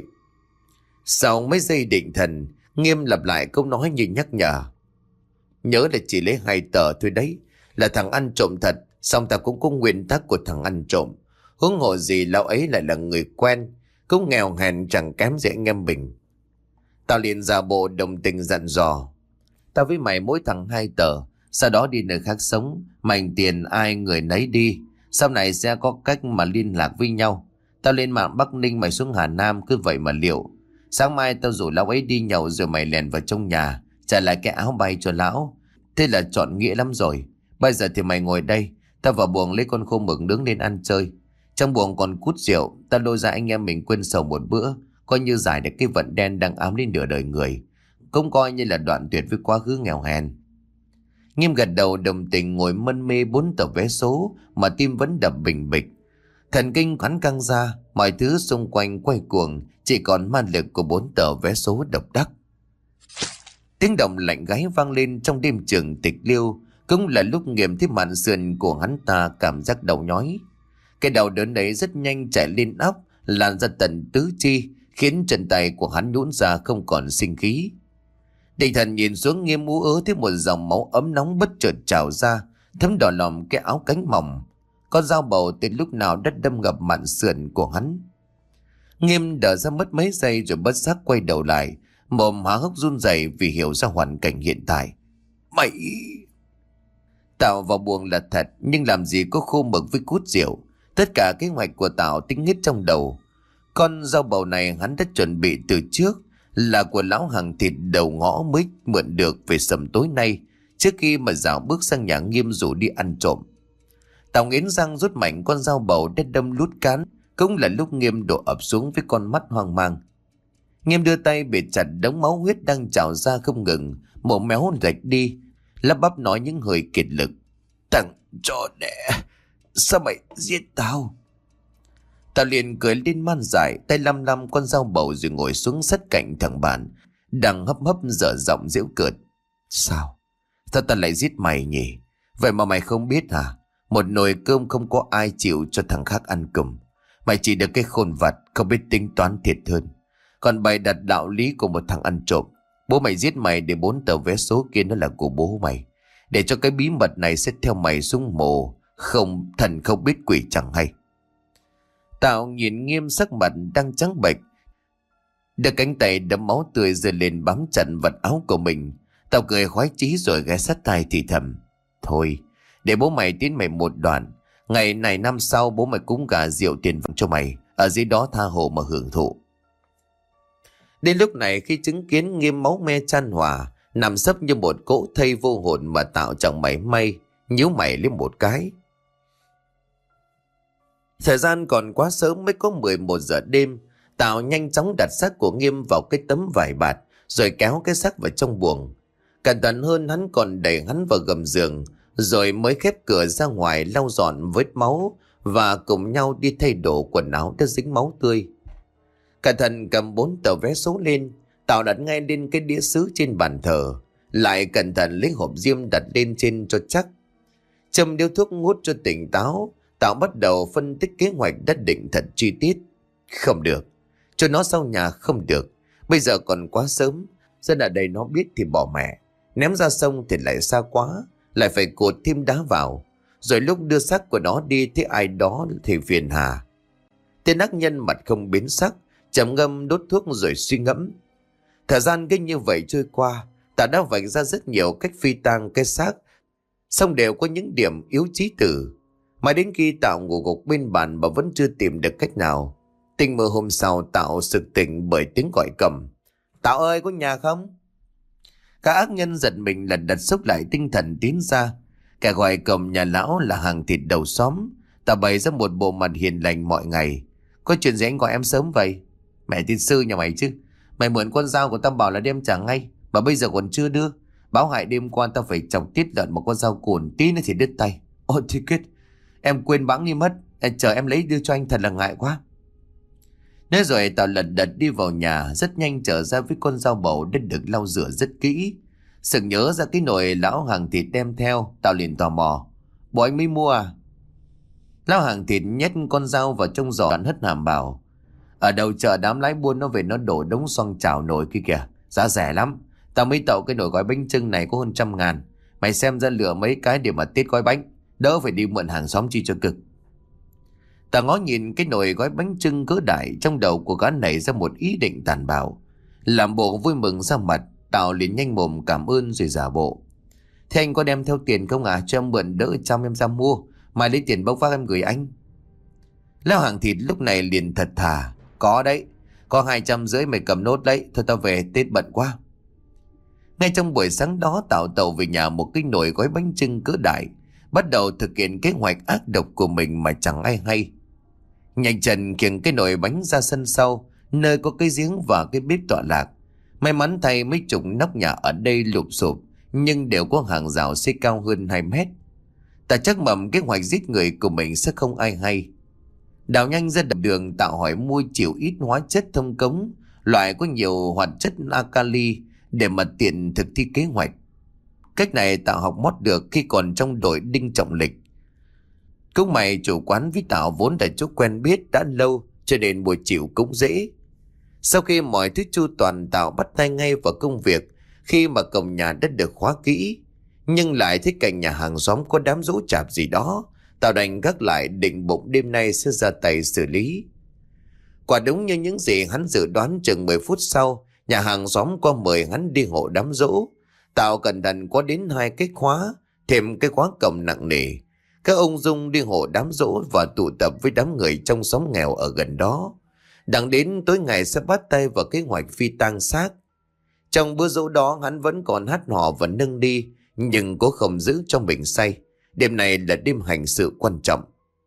Sau mấy giây định thần, Nghiêm lặp lại câu nói như nhắc nhở. Nhớ là chỉ lấy 2 tờ thôi đấy, là thằng ăn trộm thật, song ta cũng có nguyên tắc của thằng ăn trộm. Huống hồ gì lão ấy lại là người quen, cũng nghèo hèn chẳng kém gì anh em mình. Tao liền giả bộ đồng tình dặn dò. Tao với mày mỗi thằng 2 tờ, sau đó đi nơi khác sống, mảnh tiền ai người nấy đi. Sau này sẽ có cách mà liên lạc với nhau. Tao lên mạng Bắc Ninh, mày xuống Hà Nam, cứ vậy mà liệu. Sáng mai tao rủ lão ấy đi nhậu rồi mày lèn vào trong nhà, trả lại cái áo bay cho lão. Thế là trọn nghĩa lắm rồi. Bây giờ thì mày ngồi đây, tao vào buồng lấy con khô mực nướng lên ăn chơi. Trong buồng còn cút rượu, tao lôi ra anh em mình quên sầu một bữa, coi như giải được cái vận đen đang ám lên nửa đời người. Cũng coi như là đoạn tuyệt với quá khứ nghèo hèn. Nghiêm gật đầu đồng tình ngồi mân mê 4 tờ vé số mà tim vẫn đập bình bịch. Thần kinh hắn căng ra, mọi thứ xung quanh quay cuồng, chỉ còn ma lực của 4 tờ vé số độc đắc. Tiếng động lạnh gáy vang lên trong đêm trường tịch liêu, cũng là lúc Nghiêm thấy màn sườn của hắn ta cảm giác đau nhói. Cái đau đớn đấy rất nhanh chạy lên óc, lan ra tận tứ chi, khiến chân tay của hắn nhũn ra không còn sinh khí. Định thần nhìn xuống, Nghiêm ú ớ thấy một dòng máu ấm nóng bất chợt trào ra, thấm đỏ lòm cái áo cánh mỏng. Con dao bầu từ lúc nào đã đâm ngập mạn sườn của hắn. Nghiêm đờ ra mất mấy giây rồi bất giác quay đầu lại, mồm há hốc run rẩy vì hiểu ra hoàn cảnh hiện tại. Mày... Tào vào buồng là thật, nhưng làm gì có khô mực với cút rượu. Tất cả kế hoạch của Tào tính hết trong đầu. Con dao bầu này hắn đã chuẩn bị từ trước, là của lão hàng thịt đầu ngõ mới mượn được về sầm tối nay, trước khi mà Dạo bước sang nhà Nghiêm rủ đi ăn trộm. Tào nghiến răng rút mạnh con dao bầu đã đâm lút cán, cũng là lúc Nghiêm đổ ập xuống với con mắt hoang mang. Nghiêm đưa tay bịt chặt đống máu huyết đang trào ra không ngừng, mồm méo rạch đi, lắp bắp nói những hơi kiệt lực. Thằng chó đẻ, sao mày giết tao? Tao liền cười lên man dại, tay lăm lăm con dao bầu rồi ngồi xuống sát cạnh thằng bạn đang hấp hấp dở giọng giễu cợt. Sao? Sao tao lại giết mày nhỉ? Vậy mà mày không biết hả? Một nồi cơm không có ai chịu cho thằng khác ăn cùng. Mày chỉ được cái khôn vặt, không biết tính toán thiệt hơn. Còn bày đặt đạo lý của một thằng ăn trộm. Bố mày giết mày để 4 tờ vé số kia nó là của bố mày, để cho cái bí mật này sẽ theo mày xuống mồ. Không, thần không biết quỷ chẳng hay. Tao nhìn Nghiêm sắc mặt đang trắng bệch, đưa cánh tay đẫm máu tươi giơ lên bám chặt vật áo của mình. Tao cười khoái chí rồi ghé sát tai thì thầm. Thôi, để bố mày tiến mày một đoạn. Ngày này năm sau bố mày cúng gà rượu tiền vàng cho mày, ở dưới đó tha hồ mà hưởng thụ. Đến lúc này khi chứng kiến Nghiêm máu me chan hòa, nằm sấp như một cỗ thây vô hồn mà Tạo chẳng mảy may, nhíu mày lên một cái. Thời gian còn quá sớm, mới có 11 giờ đêm. Tạo nhanh chóng đặt xác của Nghiêm vào cái tấm vải bạt, rồi kéo cái xác vào trong buồng. Cẩn thận hơn, hắn còn đẩy hắn vào gầm giường, rồi mới khép cửa ra ngoài lau dọn vết máu và cùng nhau đi thay đồ quần áo đã dính máu tươi. Cẩn thận cầm 4 tờ vé số lên, Tạo đặt ngay lên cái đĩa sứ trên bàn thờ, lại cẩn thận lấy hộp diêm đặt lên trên cho chắc. Châm điếu thuốc ngút cho tỉnh táo, Tạo bắt đầu phân tích kế hoạch đã định thật chi tiết. Không được, cho nó sau nhà không được. Bây giờ còn quá sớm, dân ở đây nó biết thì bỏ mẹ, ném ra sông thì lại xa quá, lại phải cột thêm đá vào. Rồi lúc đưa xác của nó đi thấy ai đó thì phiền hà. Tên ác nhân mặt không biến sắc, trầm ngâm đốt thuốc rồi suy ngẫm. Thời gian cứ như vậy trôi qua, Tạo đã vạch ra rất nhiều cách phi tang cái xác, song đều có những điểm yếu chí tử. Mà đến khi Tạo ngủ gục bên bàn mà vẫn chưa tìm được cách nào. Tình mơ hôm sau Tạo sực tỉnh bởi tiếng gọi cầm. Tạo ơi, có nhà không? Các ác nhân giật mình lật đật xốc lại tinh thần tiến ra. Kẻ gọi cầm nhà lão là hàng thịt đầu xóm. Tạo bày ra một bộ mặt hiền lành mọi ngày. Có chuyện gì anh gọi em sớm vậy? Mẹ tin sư nhà mày chứ. Mày mượn con dao của tao bảo là đem trả ngay, mà bây giờ còn chưa đưa. Báo hại đêm qua tao phải chọc tiết lợn một con dao cồn, tí nữa thì đứt tay. Ôi thì kết, em quên bẵng đi mất. Chờ em lấy đưa cho anh, thật là ngại quá. Nói rồi Tạo lật đật đi vào nhà, rất nhanh trở ra với con dao bầu đã được lau rửa rất kỹ. Sực nhớ ra cái nồi lão hàng thịt đem theo, Tạo liền tò mò. Bộ anh mới mua à? Lão hàng thịt nhét con dao vào trong giỏ hất hàm bảo. Ở đầu chợ đám lái buôn nó về nó đổ đống xoong chảo nồi kia kìa, giá rẻ lắm. Tao mới tậu cái nồi gói bánh chưng này có hơn 100.000. Mày xem ra lựa mấy cái để mà tiết gói bánh, đỡ phải đi mượn hàng xóm chi cho cực. Tao ngó nhìn cái nồi gói bánh chưng cỡ đại, trong đầu của gã nảy ra một ý định tàn bạo. Làm bộ vui mừng ra mặt, Tao liền nhanh mồm cảm ơn rồi giả bộ. Thế anh có đem theo tiền không à? Cho em mượn đỡ trăm em ra mua, mai lấy tiền bốc vác em gửi anh. Lão hàng thịt lúc này liền thật thà. Có đấy, có 250 mày cầm nốt đấy. Thôi tao về, Tết bận quá. Ngay trong buổi sáng đó Tạo tàu về nhà một cái nồi gói bánh chưng cỡ đại, bắt đầu thực hiện kế hoạch ác độc của mình mà chẳng ai hay. Nhanh chân khiêng cái nồi bánh ra sân sau, nơi có cái giếng và cái bếp tọa lạc. May mắn thay mấy chục nóc nhà ở đây lụp sụp, nhưng đều có hàng rào xây cao hơn 2 mét. Ta chắc mầm kế hoạch giết người của mình sẽ không ai hay. Đào nhanh ra đập đường, Tạo hỏi mua chịu ít hóa chất thông cống, loại có nhiều hoạt chất alkali để mà tiện thực thi kế hoạch. Cách này Tạo học mót được khi còn trong đội Đinh Trọng Lịch. Cũng may chủ quán với Tạo vốn là chỗ quen biết đã lâu, cho nên buổi chiều cũng dễ. Sau khi mọi thứ chu toàn, Tạo bắt tay ngay vào công việc. Khi mà cổng nhà đã được khóa kỹ, nhưng lại thấy cạnh nhà hàng xóm có đám giỗ chạp gì đó, Tạo đành gác lại, định bụng đêm nay sẽ ra tay xử lý. Quả đúng như những gì hắn dự đoán, chừng 10 phút sau, nhà hàng xóm qua mời hắn đi hộ đám giỗ. Tạo cẩn thận có đến 2 cái khóa, thêm cái khóa cổng nặng nề. Các ông Dung đi hộ đám giỗ và tụ tập với đám người trong xóm nghèo ở gần đó. Đặng đến tối ngày sẽ bắt tay vào kế hoạch phi tang xác. Trong bữa giỗ đó hắn vẫn còn hát hò và nâng đi, nhưng cố không giữ cho mình say. Đêm này là đêm hành sự quan trọng.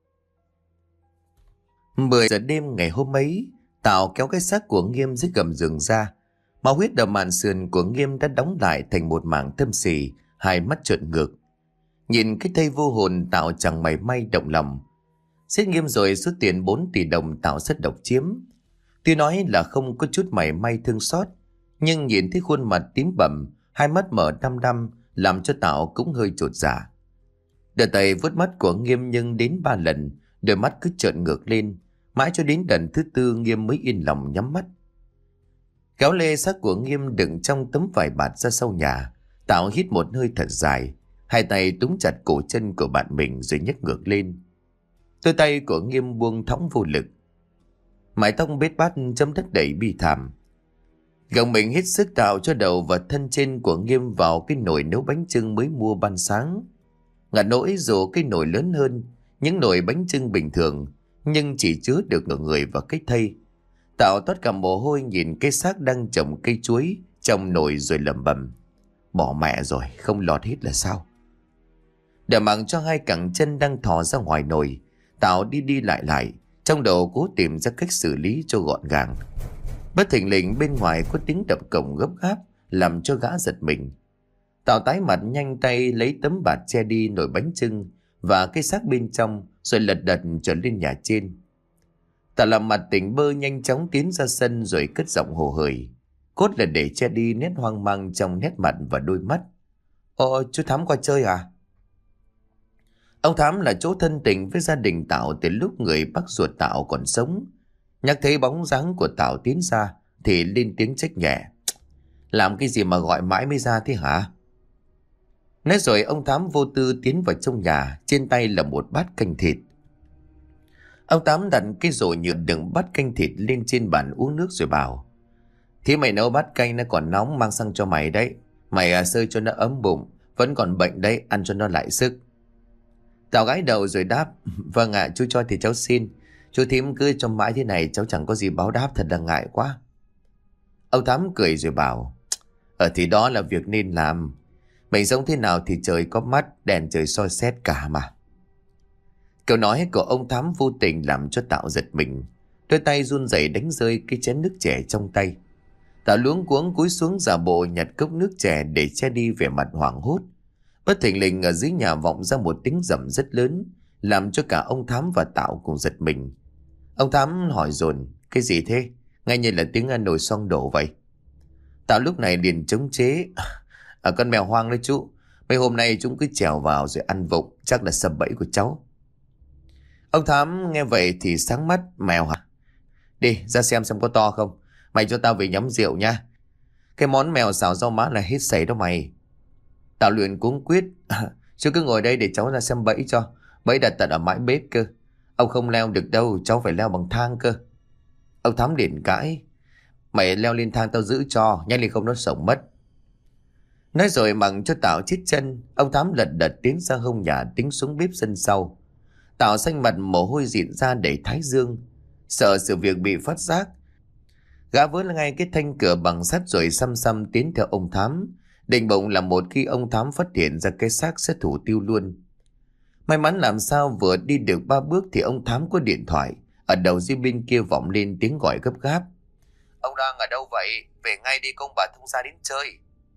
10 giờ đêm ngày hôm ấy, Tạo kéo cái xác của Nghiêm dưới gầm giường ra. Máu huyết ở màn sườn của Nghiêm đã đóng lại thành một mảng thâm xì, hai mắt trợn ngược. Nhìn cái thây vô hồn, Tạo chẳng mảy may động lòng. Giết Nghiêm rồi số tiền 4 tỷ đồng Tạo rất độc chiếm. Tuy nói là không có chút mảy may thương xót, nhưng nhìn thấy khuôn mặt tím bầm, hai mắt mở đăm đăm, làm cho Tạo cũng hơi chột dạ. Đưa tay vuốt mắt của Nghiêm nhưng đến 3 lần, đôi mắt cứ trợn ngược lên. Mãi cho đến lần thứ 4 Nghiêm mới yên lòng nhắm mắt. Kéo lê xác của Nghiêm đựng trong tấm vải bạt ra sau nhà. Tạo hít một hơi thật dài, hai tay túm chặt cổ chân của bạn mình rồi nhấc ngược lên. Đôi tay của Nghiêm buông thõng vô lực. Mái tóc bết bát chấm đất đầy bi thảm. Gồng mình hết sức Tạo cho đầu và thân trên của Nghiêm vào cái nồi nấu bánh chưng mới mua ban sáng. Ngặt nỗi dù cái nồi lớn hơn những nồi bánh chưng bình thường, nhưng chỉ chứa được nửa người và cái thây. Tạo toát cả mồ hôi nhìn cái xác đang trồng cây chuối trong nồi rồi lẩm bẩm. Bỏ mẹ rồi, không lọt hết là sao? Để mặc cho hai cẳng chân đang thò ra ngoài nồi, Tạo đi đi lại, trong đầu cố tìm ra cách xử lý cho gọn gàng. Bất thình lình bên ngoài có tiếng đập cổng gấp gáp, làm cho gã giật mình. Tạo tái mặt nhanh tay lấy tấm bạt che đi nồi bánh chưng và cái xác bên trong, rồi lật đật trở lên nhà trên. Tạo làm mặt tỉnh bơ nhanh chóng tiến ra sân rồi cất giọng hồ hởi. Cốt là để che đi nét hoang mang trong nét mặt và đôi mắt. Ồ, chú Thắm qua chơi à? Ông Thắm là chỗ thân tình với gia đình Tạo từ lúc người bác ruột Tạo còn sống. Nhắc thấy bóng dáng của Tạo tiến ra thì lên tiếng trách nhẹ. Làm cái gì mà gọi mãi mới ra thế hả? Nói rồi ông Thám vô tư tiến vào trong nhà, trên tay là một bát canh thịt. Ông Tám đặt cái rổ nhựa đựng bát canh thịt lên trên bàn uống nước rồi bảo: Thì mày nấu bát canh nó còn nóng, mang sang cho mày đấy. Mày sơi cho nó ấm bụng, vẫn còn bệnh đấy, ăn cho nó lại sức. Tào gãi đầu rồi đáp: Vâng ạ, chú cho thì cháu xin. Chú thím cứ cho mãi thế này cháu chẳng có gì báo đáp, thật là ngại quá. Ông Tám cười rồi bảo: thì đó là việc nên làm. Mình sống thế nào thì trời có mắt, đèn trời soi xét cả mà. Câu nói của ông Thám vô tình làm cho Tạo giật mình. Đôi tay run rẩy đánh rơi cái chén nước chè trong tay. Tạo luống cuống cúi xuống giả bộ nhặt cốc nước chè để che đi vẻ mặt hoảng hốt. Bất thình lình ở dưới nhà vọng ra một tiếng rầm rất lớn, làm cho cả ông Thám và Tạo cùng giật mình. Ông Thám hỏi dồn: Cái gì thế? Ngay như là tiếng nồi xoong đổ vậy. Tạo lúc này liền chống chế: Con mèo hoang đấy chú. Mấy hôm nay chúng cứ trèo vào rồi ăn vụng, chắc là sập bẫy của cháu. Ông Thám nghe vậy thì sáng mắt: Mèo hả? Đi ra xem có to không. Mày cho tao về nhắm rượu nha. Cái món mèo xào rau má là hết sảy đó mày. Tạo luyện cuống quyết: Chú cứ ngồi đây để cháu ra xem bẫy cho. Bẫy đặt tận ở mãi bếp cơ. Ông không leo được đâu, cháu phải leo bằng thang cơ. Ông Thám liền cãi: Mày leo lên thang tao giữ cho, nhanh lên không nó sống mất. Nói rồi mặc cho Tạo chết chân. Ông Thám lật đật tiến ra hông nhà, tính xuống bếp sân sau. Tạo xanh mặt mồ hôi dịn ra đầy thái dương, sợ sự việc bị phát giác. Gã vớ ngay cái thanh cửa bằng sắt rồi xăm xăm tiến theo ông Thám, định bụng là một khi ông Thám phát hiện ra cái xác sẽ thủ tiêu luôn. May mắn làm sao vừa đi được 3 bước thì ông Thám có điện thoại. Ở đầu dây bên kia vọng lên tiếng gọi gấp gáp: Ông đang ở đâu vậy? Về ngay đi, công bà thông gia đến chơi.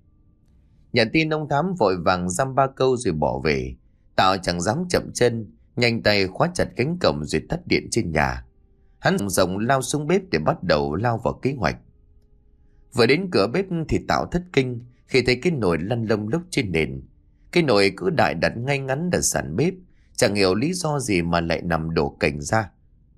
Nhận tin ông Thám vội vàng dăm 3 câu rồi bỏ về. Tạo chẳng dám chậm chân, nhanh tay khóa chặt cánh cổng rồi tắt điện trên nhà. Hắn rộng lao xuống bếp để bắt đầu lao vào kế hoạch. Vừa đến cửa bếp thì Tạo thất kinh khi thấy cái nồi lăn lông lốc trên nền. Cái nồi cứ đại đặt ngay ngắn ở sàn bếp, chẳng hiểu lý do gì mà lại nằm đổ cành ra.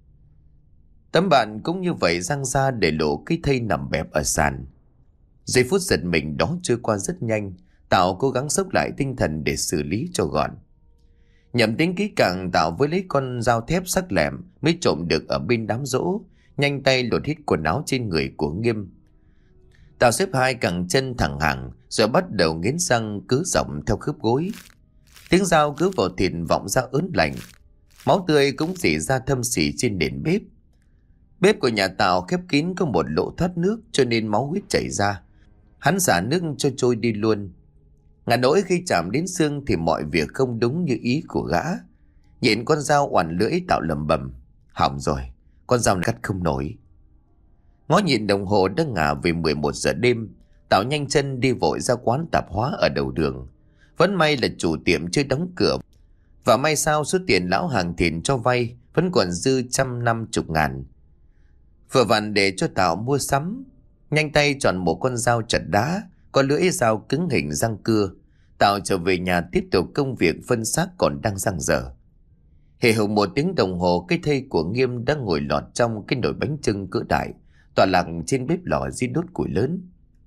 Tấm bàn cũng như vậy giăng ra để lộ cái thây nằm bẹp ở sàn. Giây phút giật mình đó trôi qua rất nhanh. Tạo cố gắng xốc lại tinh thần để xử lý cho gọn. Nhẩm tính kỹ càng, Tạo với lấy con dao thép sắc lẹm mới trộm được ở bên đám giỗ, nhanh tay lột hết quần áo trên người của Nghiêm. Tạo xếp hai cẳng chân thẳng hàng rồi bắt đầu nghiến răng cứ dọc theo khớp gối. Tiếng dao cứ vào thịt vọng ra ớn lạnh. Máu tươi cũng rỉ ra thâm sỉ trên nền bếp. Bếp của nhà Tạo khép kín có một lỗ thoát nước, cho nên máu huyết chảy ra. Hắn xả nước cho trôi đi luôn. Ngả nỗi khi chạm đến xương thì mọi việc không đúng như ý của gã. Nhìn con dao oằn lưỡi, Tạo lầm bầm: Hỏng rồi, con dao này cắt không nổi. Ngó nhìn đồng hồ đã ngả về 11 giờ đêm. Tạo nhanh chân đi vội ra quán tạp hóa ở đầu đường. Vẫn may là chủ tiệm chưa đóng cửa, và may sao số tiền lão hàng thìn cho vay vẫn còn dư 150.000. Vừa vặn để cho Tạo mua sắm. Nhanh tay chọn một con dao chặt đá, có lưỡi dao cứng hình răng cưa. Tạo trở về nhà tiếp tục công việc phân xác còn đang dang dở. Hề hùng 1 tiếng đồng hồ, cái thây của Nghiêm đang ngồi lọt trong cái nồi bánh chưng cỡ đại, tọa lạc trên bếp lò di đốt củi lớn.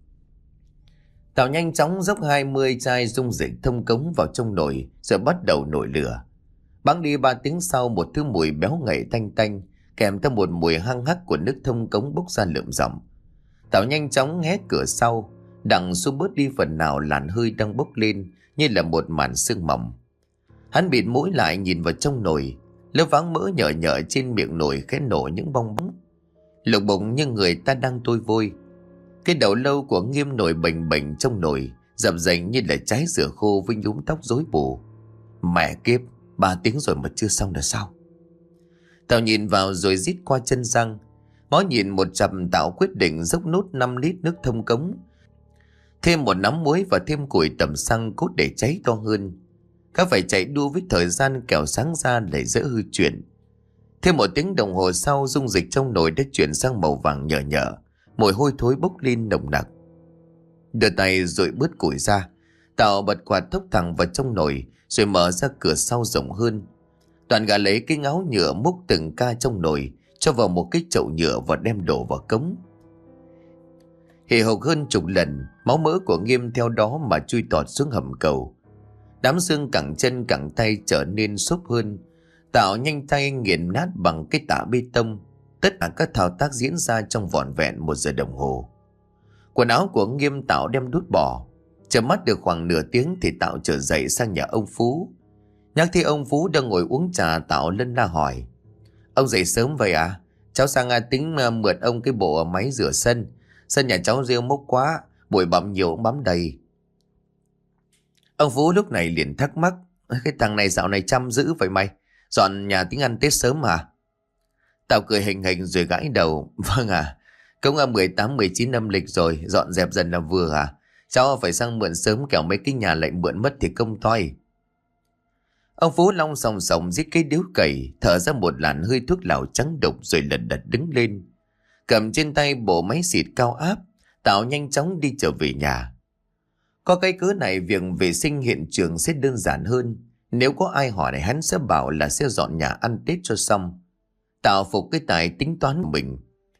Tạo nhanh chóng dốc 20 chai dung dịch thông cống vào trong nồi rồi bắt đầu nổi lửa. Bắn đi 3 tiếng sau, một thứ mùi béo ngậy tanh tanh kèm theo một mùi hăng hắc của nước thông cống bốc ra lượm rộng. Tạo nhanh chóng hé cửa sau, đặng xua bớt đi phần nào làn hơi đang bốc lên như là một màn sương mỏng. Hắn bịt mũi lại nhìn vào trong nồi, lớp váng mỡ nhợ nhợ trên miệng nồi khẽ nổ những bong bóng. Lục bụng như người ta đang tôi vôi. Cái đầu lâu của Nghiêm nổi bềnh bềnh trong nồi, dập dềnh như là trái dừa khô với nhúm tóc rối bù. Mẹ kiếp, 3 tiếng rồi mà chưa xong là sao? Tao nhìn vào rồi rít qua chân răng. Ngó nhìn một chặp, Tạo quyết định dốc nốt 5 lít nước thông cống, thêm một nắm muối và thêm củi tẩm xăng cốt để cháy to hơn. Các phải chạy đua với thời gian kẻo sáng ra lại dễ hư chuyện. Thêm 1 tiếng đồng hồ sau, dung dịch trong nồi đã chuyển sang màu vàng nhờ nhợ, mùi hôi thối bốc lên nồng nặc. Đưa tay rồi bớt củi ra, Tạo bật quạt thốc thẳng vào trong nồi rồi mở ra cửa sau rộng hơn. Toàn gã lấy cái ngáo nhựa múc từng ca trong nồi, cho vào một cái chậu nhựa và đem đổ vào cống. Hì hục hơn chục lần, máu mỡ của Nghiêm theo đó mà chui tọt xuống hầm cầu. Đám xương cẳng chân cẳng tay trở nên xốp hơn. Tạo nhanh tay nghiền nát bằng cái tạ bê tông. Tất cả các thao tác diễn ra trong vỏn vẹn 1 giờ đồng hồ. Quần áo của Nghiêm Tạo đem đút bỏ. Chờ mắt được khoảng nửa tiếng thì Tạo trở dậy sang nhà ông Phú. Nhắc thấy ông Phú đang ngồi uống trà, Tạo lân la hỏi: Ông dậy sớm vậy à? Cháu sang tính mượn ông cái bộ máy rửa sân. Sân nhà cháu rêu mốc quá, bụi bặm nhiều bám đầy. Ông Phú lúc này liền thắc mắc: Cái thằng này dạo này chăm dữ vậy mày? Dọn nhà tính ăn Tết sớm à? Tao cười hình hình rồi gãi đầu: Vâng à, cũng 18-19 âm lịch rồi, dọn dẹp dần là vừa à. Cháu phải sang mượn sớm kẻo mấy cái nhà lại mượn mất thì công toi. Ông Phú long sòng sòng giết cái điếu cày, thở ra một làn hơi thuốc lào trắng đục rồi lật đật đứng lên. Cầm trên tay bộ máy xịt cao áp, Tạo nhanh chóng đi trở về nhà. Có cái cớ này, việc vệ sinh hiện trường sẽ đơn giản hơn. Nếu có ai hỏi này, hắn sẽ bảo là sẽ dọn nhà ăn Tết cho xong. Tạo phục cái tài tính toán của mình.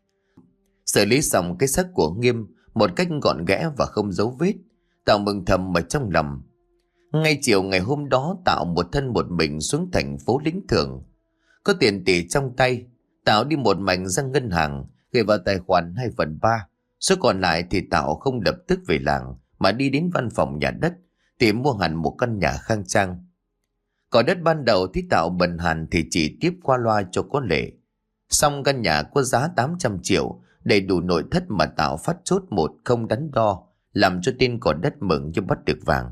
Xử lý xong cái xác của Nghiêm một cách gọn ghẽ và không dấu vết, Tạo mừng thầm ở trong lòng. Ngay chiều ngày hôm đó, Tạo một thân một mình xuống thành phố Lĩnh Thượng. Có tiền tỷ trong tay, Tạo đi một mạch ra ngân hàng, gửi vào tài khoản 2/3. Số còn lại thì Tạo không lập tức về làng, mà đi đến văn phòng nhà đất tìm mua hẳn một căn nhà khang trang. Có đất ban đầu thì Tạo bần hàn thì chỉ tiếp qua loa cho có lệ. Xong căn nhà có giá 800 triệu, đầy đủ nội thất mà Tạo phát chốt một không đắn đo, làm cho tên cò đất mừng như bắt được vàng.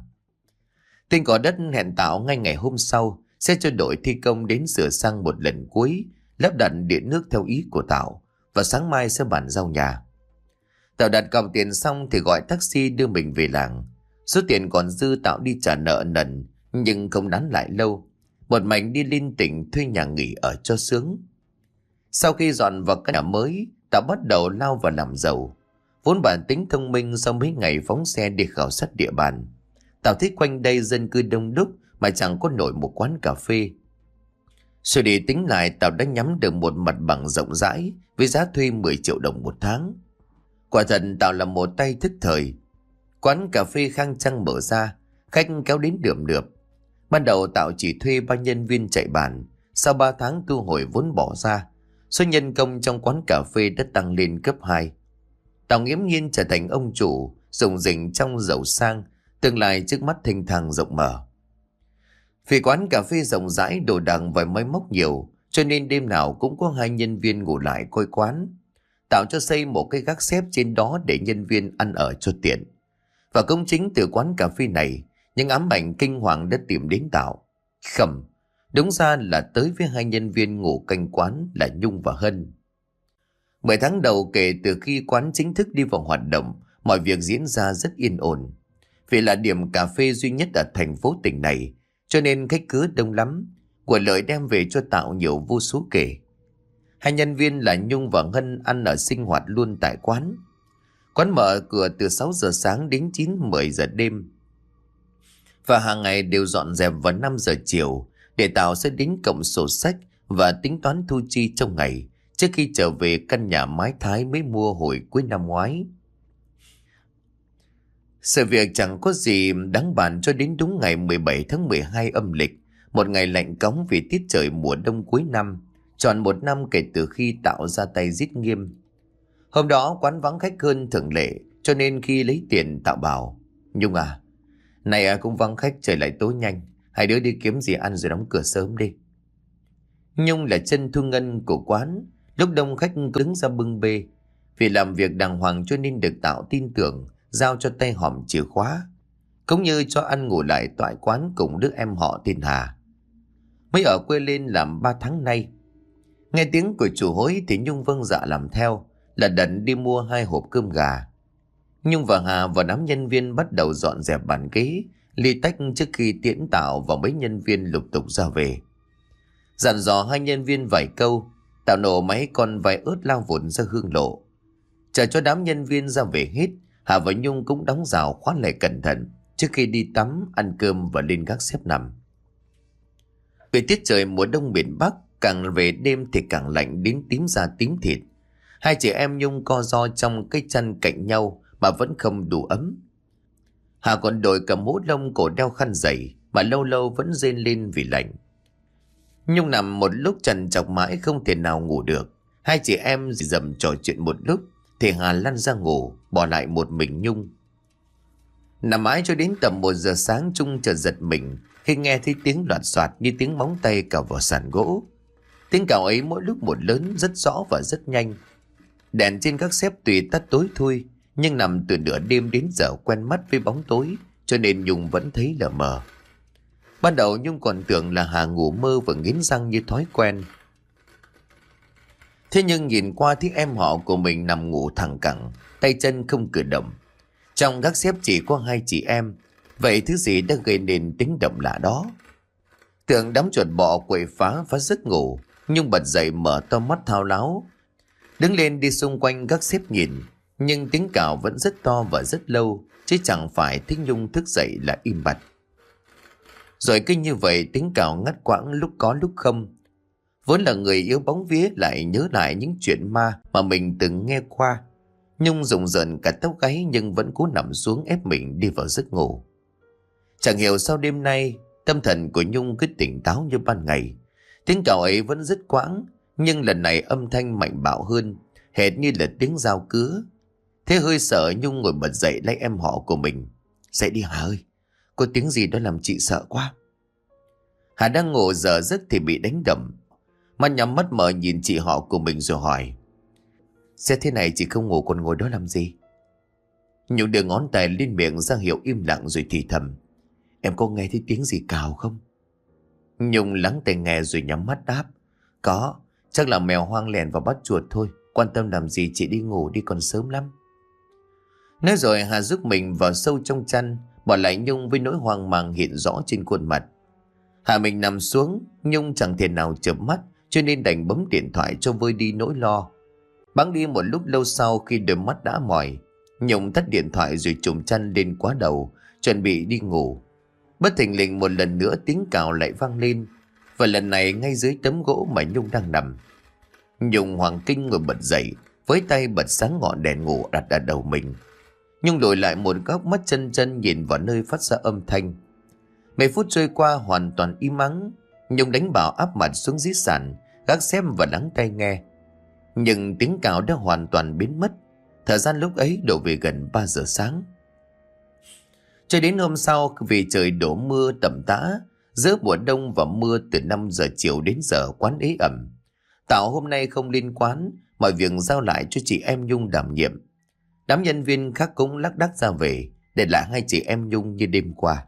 Tên cò đất hẹn Tạo ngay ngày hôm sau sẽ cho đội thi công đến sửa sang một lần cuối, lắp đặt điện nước theo ý của Tạo, và sáng mai sẽ bàn giao nhà. Tạo đặt cọc tiền xong thì gọi taxi đưa mình về làng. Số tiền còn dư Tạo đi trả nợ nần, nhưng không nán lại lâu, một mạch đi lên tỉnh thuê nhà nghỉ ở cho sướng. Sau khi dọn vào căn nhà mới, Tạo bắt đầu lao vào làm giàu. Vốn bản tính thông minh, sau mấy ngày phóng xe đi khảo sát địa bàn, Tạo thấy quanh đây dân cư đông đúc mà chẳng có nổi một quán cà phê. Rồi để tính lại, Tạo đã nhắm được một mặt bằng rộng rãi với giá thuê 10 triệu đồng một tháng. Quả thật Tạo là một tay thức thời. Quán cà phê khang trang mở ra, khách kéo đến đượm đượp. Ban đầu Tạo chỉ thuê 3 nhân viên chạy bàn. Sau 3 tháng thu hồi vốn bỏ ra, số nhân công trong quán cà phê đã tăng lên gấp 2. Tạo nghiễm nhiên trở thành ông chủ, rủng rỉnh trong giàu sang, tương lai trước mắt thênh thang rộng mở. Vì quán cà phê rộng rãi, đồ đạc và máy móc nhiều, cho nên đêm nào cũng có 2 nhân viên ngủ lại coi quán. Tạo cho xây một cái gác xếp trên đó để nhân viên ăn ở cho tiện. Và cũng chính từ quán cà phê này, những ám ảnh kinh hoàng đã tìm đến Tạo. Khẩm, đúng ra là tới với 2 nhân viên ngủ canh quán là Nhung và Hân. 10 tháng đầu kể từ khi quán chính thức đi vào hoạt động, mọi việc diễn ra rất yên ổn. Vì là điểm cà phê duy nhất ở thành phố tỉnh này, cho nên khách cứ đông lắm, của lợi đem về cho Tạo nhiều vô số kể. 2 nhân viên là Nhung và Hân ăn ở sinh hoạt luôn tại quán. Quán mở cửa từ 6 giờ sáng đến 9-10 giờ đêm. Và hàng ngày đều dọn dẹp vào 5 giờ chiều để Tạo sẽ đến cộng sổ sách và tính toán thu chi trong ngày trước khi trở về căn nhà mái Thái mới mua hồi cuối năm ngoái. Sự việc chẳng có gì đáng bàn cho đến đúng ngày 17 tháng 12 âm lịch, một ngày lạnh cóng vì tiết trời mùa đông cuối năm, tròn 1 năm kể từ khi Tạo ra tay giết Nghiêm. Hôm đó quán vắng khách hơn thường lệ, cho nên khi lấy tiền Tạo bảo: Nhung à, này cũng vắng khách, trời lại tối nhanh, hai đứa đi kiếm gì ăn rồi đóng cửa sớm đi. Nhung là chân thu ngân của quán, lúc đông khách đứng ra bưng bê. Vì làm việc đàng hoàng cho nên được Tạo tin tưởng, giao cho tay hòm chìa khóa, cũng như cho ăn ngủ lại tại quán cùng đứa em họ tên Hà. Mới ở quê lên làm 3 tháng nay. Nghe tiếng của chủ hối thì Nhung vâng dạ làm theo, là đần đi mua 2 hộp cơm gà. Nhung và Hà và đám nhân viên bắt đầu dọn dẹp bàn ghế, ly tách trước khi tiễn Tạo và mấy nhân viên lục tục ra về. Dặn dò 2 nhân viên vài câu, Tạo nổ máy con vài ớt lao vụn ra hương lộ. Chờ cho đám nhân viên ra về hết, Hà và Nhung cũng đóng rào khóa lại cẩn thận trước khi đi tắm, ăn cơm và lên gác xếp nằm. Vì tiết trời mùa đông miền Bắc, càng về đêm thì càng lạnh đến tím da tím thịt. 2 chị em Nhung co ro trong cái chăn cạnh nhau mà vẫn không đủ ấm. Hà còn đội cả mũ lông, cổ đeo khăn dày, mà lâu lâu vẫn rên lên vì lạnh. Nhung nằm một lúc trằn trọc mãi không thể nào ngủ được. Hai chị em dầm trò chuyện một lúc thì Hà lăn ra ngủ, bỏ lại một mình Nhung. Nằm mãi cho đến tầm 1 giờ sáng, Trung chợt giật mình khi nghe thấy tiếng loạt soạt như tiếng móng tay cào vào sàn gỗ. Tiếng cào ấy mỗi lúc một lớn, rất rõ và rất nhanh. Đèn trên các xếp tùy tắt tối thui, nhưng nằm từ nửa đêm đến giờ quen mắt với bóng tối, cho nên Nhung vẫn thấy lờ mờ. Ban đầu Nhung còn tưởng là Hà ngủ mơ và nghiến răng như thói quen. Thế nhưng nhìn qua thấy em họ của mình nằm ngủ thẳng cẳng, tay chân không cử động. Trong gác xếp chỉ có hai chị em, vậy thứ gì đã gây nên tiếng động lạ đó? Tưởng đám chuột bọ quậy phá giấc ngủ, Nhung bật dậy mở to mắt thao láo. Đứng lên đi xung quanh gác xếp nhìn, nhưng tiếng cào vẫn rất to và rất lâu, chứ chẳng phải thấy Nhung thức dậy là im bặt. Rồi cứ như vậy tiếng cào ngắt quãng, lúc có lúc không. Vốn là người yêu bóng vía lại nhớ lại những chuyện ma mà mình từng nghe qua. Nhung rùng rợn cả tóc gáy nhưng vẫn cố nằm xuống ép mình đi vào giấc ngủ. Chẳng hiểu sao đêm nay tâm thần của Nhung cứ tỉnh táo như ban ngày. Tiếng cào ấy vẫn rất quãng, nhưng lần này âm thanh mạnh bạo hơn, hệt như là tiếng dao cứa. Thế hơi sợ, Nhung ngồi bật dậy lấy em họ của mình. Dậy đi Hà ơi, có tiếng gì đó làm chị sợ quá. Hà đang ngủ giờ giấc thì bị đánh đầm. Mắt nhắm mắt mở nhìn chị họ của mình rồi hỏi: "Sẽ thế này chị không ngủ còn ngồi đó làm gì?" Nhung đưa ngón tay lên miệng ra hiệu im lặng rồi thì thầm: "Em có nghe thấy tiếng gì cào không?" Nhung lắng tai nghe rồi nhắm mắt đáp: "Có, chắc là mèo hoang lèn vào bắt chuột thôi. Quan tâm làm gì, chị đi ngủ đi, còn sớm lắm." Nói rồi Hà giúp mình vào sâu trong chăn, bỏ lại Nhung với nỗi hoang mang hiện rõ trên khuôn mặt. Hà mình nằm xuống, Nhung chẳng thể nào chợp mắt, cho nên đành bấm điện thoại cho vơi đi nỗi lo. Bẵng đi một lúc lâu sau, khi đôi mắt đã mỏi, Nhung tắt điện thoại rồi trùm chăn lên quá đầu, chuẩn bị đi ngủ. Bất thình lình một lần nữa tiếng cào lại vang lên, và lần này ngay dưới tấm gỗ mà Nhung đang nằm. Nhung hoảng kinh ngồi bật dậy, với tay bật sáng ngọn đèn ngủ đặt ở đầu mình. Nhung lùi lại một góc, mắt chân chân nhìn vào nơi phát ra âm thanh. Mấy phút trôi qua hoàn toàn im ắng. Nhung đánh bảo áp mặt xuống dưới sàn, gác xếp và lắng tai nghe. Nhưng tiếng cào đã hoàn toàn biến mất. Thời gian lúc ấy đổ về gần 3 giờ sáng. Cho đến hôm sau, vì trời đổ mưa tầm tã, giữa mùa đông và mưa từ 5 giờ chiều đến giờ quán ế ẩm. Tạo hôm nay không liên quán, mọi việc giao lại cho chị em Nhung đảm nhiệm. Đám nhân viên khác cũng lác đác ra về, để lại hai chị em Nhung như đêm qua.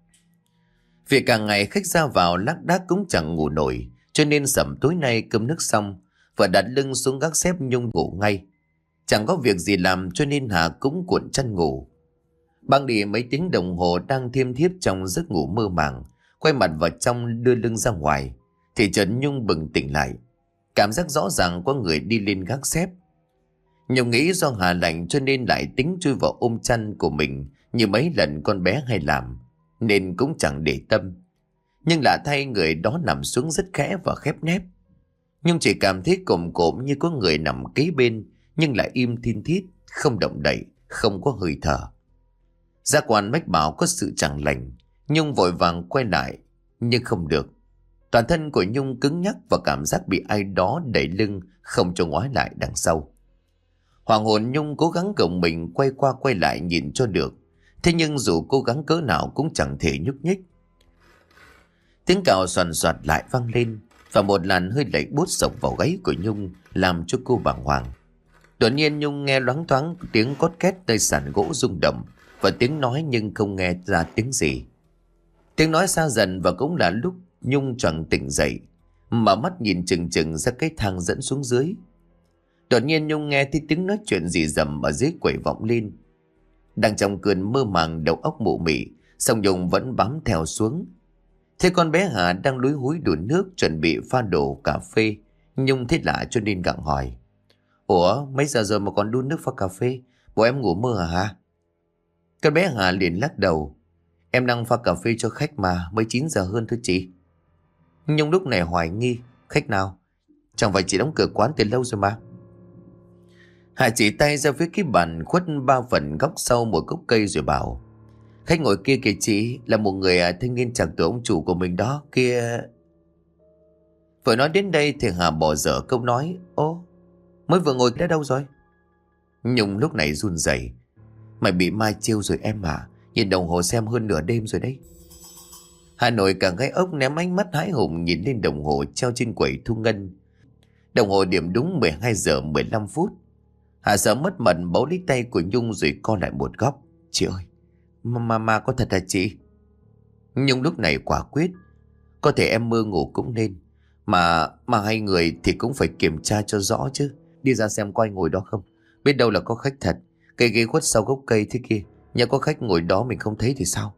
Vì cả ngày khách ra vào lác đác cũng chẳng ngủ nổi, cho nên sẩm tối nay cơm nước xong và đặt lưng xuống gác xếp Nhung ngủ ngay. Chẳng có việc gì làm cho nên Hà cũng cuộn chăn ngủ. Băng đi mấy tiếng đồng hồ đang thiêm thiếp trong giấc ngủ mơ màng, quay mặt vào trong đưa lưng ra ngoài, thì chợt Nhung bừng tỉnh lại. Cảm giác rõ ràng có người đi lên gác xếp. Nhung nghĩ do Hà lạnh cho nên lại tính chui vào ôm chăn của mình như mấy lần con bé hay làm, nên cũng chẳng để tâm. Nhưng lạ thay, người đó nằm xuống rất khẽ và khép nép. Nhung chỉ cảm thấy cồm cộm như có người nằm kế bên, nhưng lại im thin thít, không động đậy, không có hơi thở. Giác quan mách bảo có sự chẳng lành. Nhung vội vàng quay lại, nhưng không được. Toàn thân của Nhung cứng nhắc và cảm giác bị ai đó đẩy lưng, không cho ngoái lại đằng sau. Hoàng hồn Nhung cố gắng gồng mình quay qua quay lại nhìn cho được. Thế nhưng dù cố gắng cỡ nào cũng chẳng thể nhúc nhích. Tiếng cào soàn soạt lại vang lên, và một làn hơi lạnh buốt sộc vào gáy của Nhung làm cho cô bàng hoàng. Đột nhiên Nhung nghe loáng thoáng tiếng cót két nơi sàn gỗ rung động, và tiếng nói nhưng không nghe ra tiếng gì. Tiếng nói xa dần và cũng là lúc Nhung choàng tỉnh dậy, mở mắt nhìn chừng chừng ra cái thang dẫn xuống dưới. Đột nhiên Nhung nghe thấy tiếng nói chuyện rì rầm ở dưới quầy vọng lên. Đang trong cơn mơ màng đầu óc mụ mị, song Nhung vẫn bám theo xuống. Thế con bé Hà đang lúi húi đun nước chuẩn bị pha đồ cà phê. Nhung thấy lạ cho nên gặng hỏi: "Ủa, mấy giờ rồi mà còn đun nước pha cà phê? Bộ em ngủ mơ hả?" Con bé Hà liền lắc đầu: "Em đang pha cà phê cho khách mà, mới 9 giờ hơn thôi chị." Nhung lúc này hoài nghi: "Khách nào? Chẳng phải chị đóng cửa quán từ lâu rồi mà." Hà chỉ tay ra phía cái bàn khuất 3 phần góc sau một gốc cây rồi bảo: Khách ngồi kia kìa chị, là một người thanh niên chẳng tuổi ông chủ của mình đó kia. Vừa nói đến đây thì Hà bỏ dở câu nói. Ô, mới vừa ngồi đã đâu rồi? Nhung lúc này run rẩy. Mày bị mai chiêu rồi em à, nhìn đồng hồ xem hơn nửa đêm rồi đấy. Hà Nội cả gai ốc ném ánh mắt hãi hùng nhìn lên đồng hồ treo trên quầy thu ngân. Đồng hồ điểm đúng 12 giờ 15 phút. Hà sợ mất mật bấu lấy tay của Nhung rồi co lại một góc. Chị ơi, mà có thật hả chị? Nhung lúc này quả quyết. Có thể em mơ ngủ cũng nên. Mà hai người thì cũng phải kiểm tra cho rõ chứ. Đi ra xem có ai ngồi đó không. Biết đâu là có khách thật. Cây ghế khuất sau gốc cây thế kia. Nhớ có khách ngồi đó mình không thấy thì sao?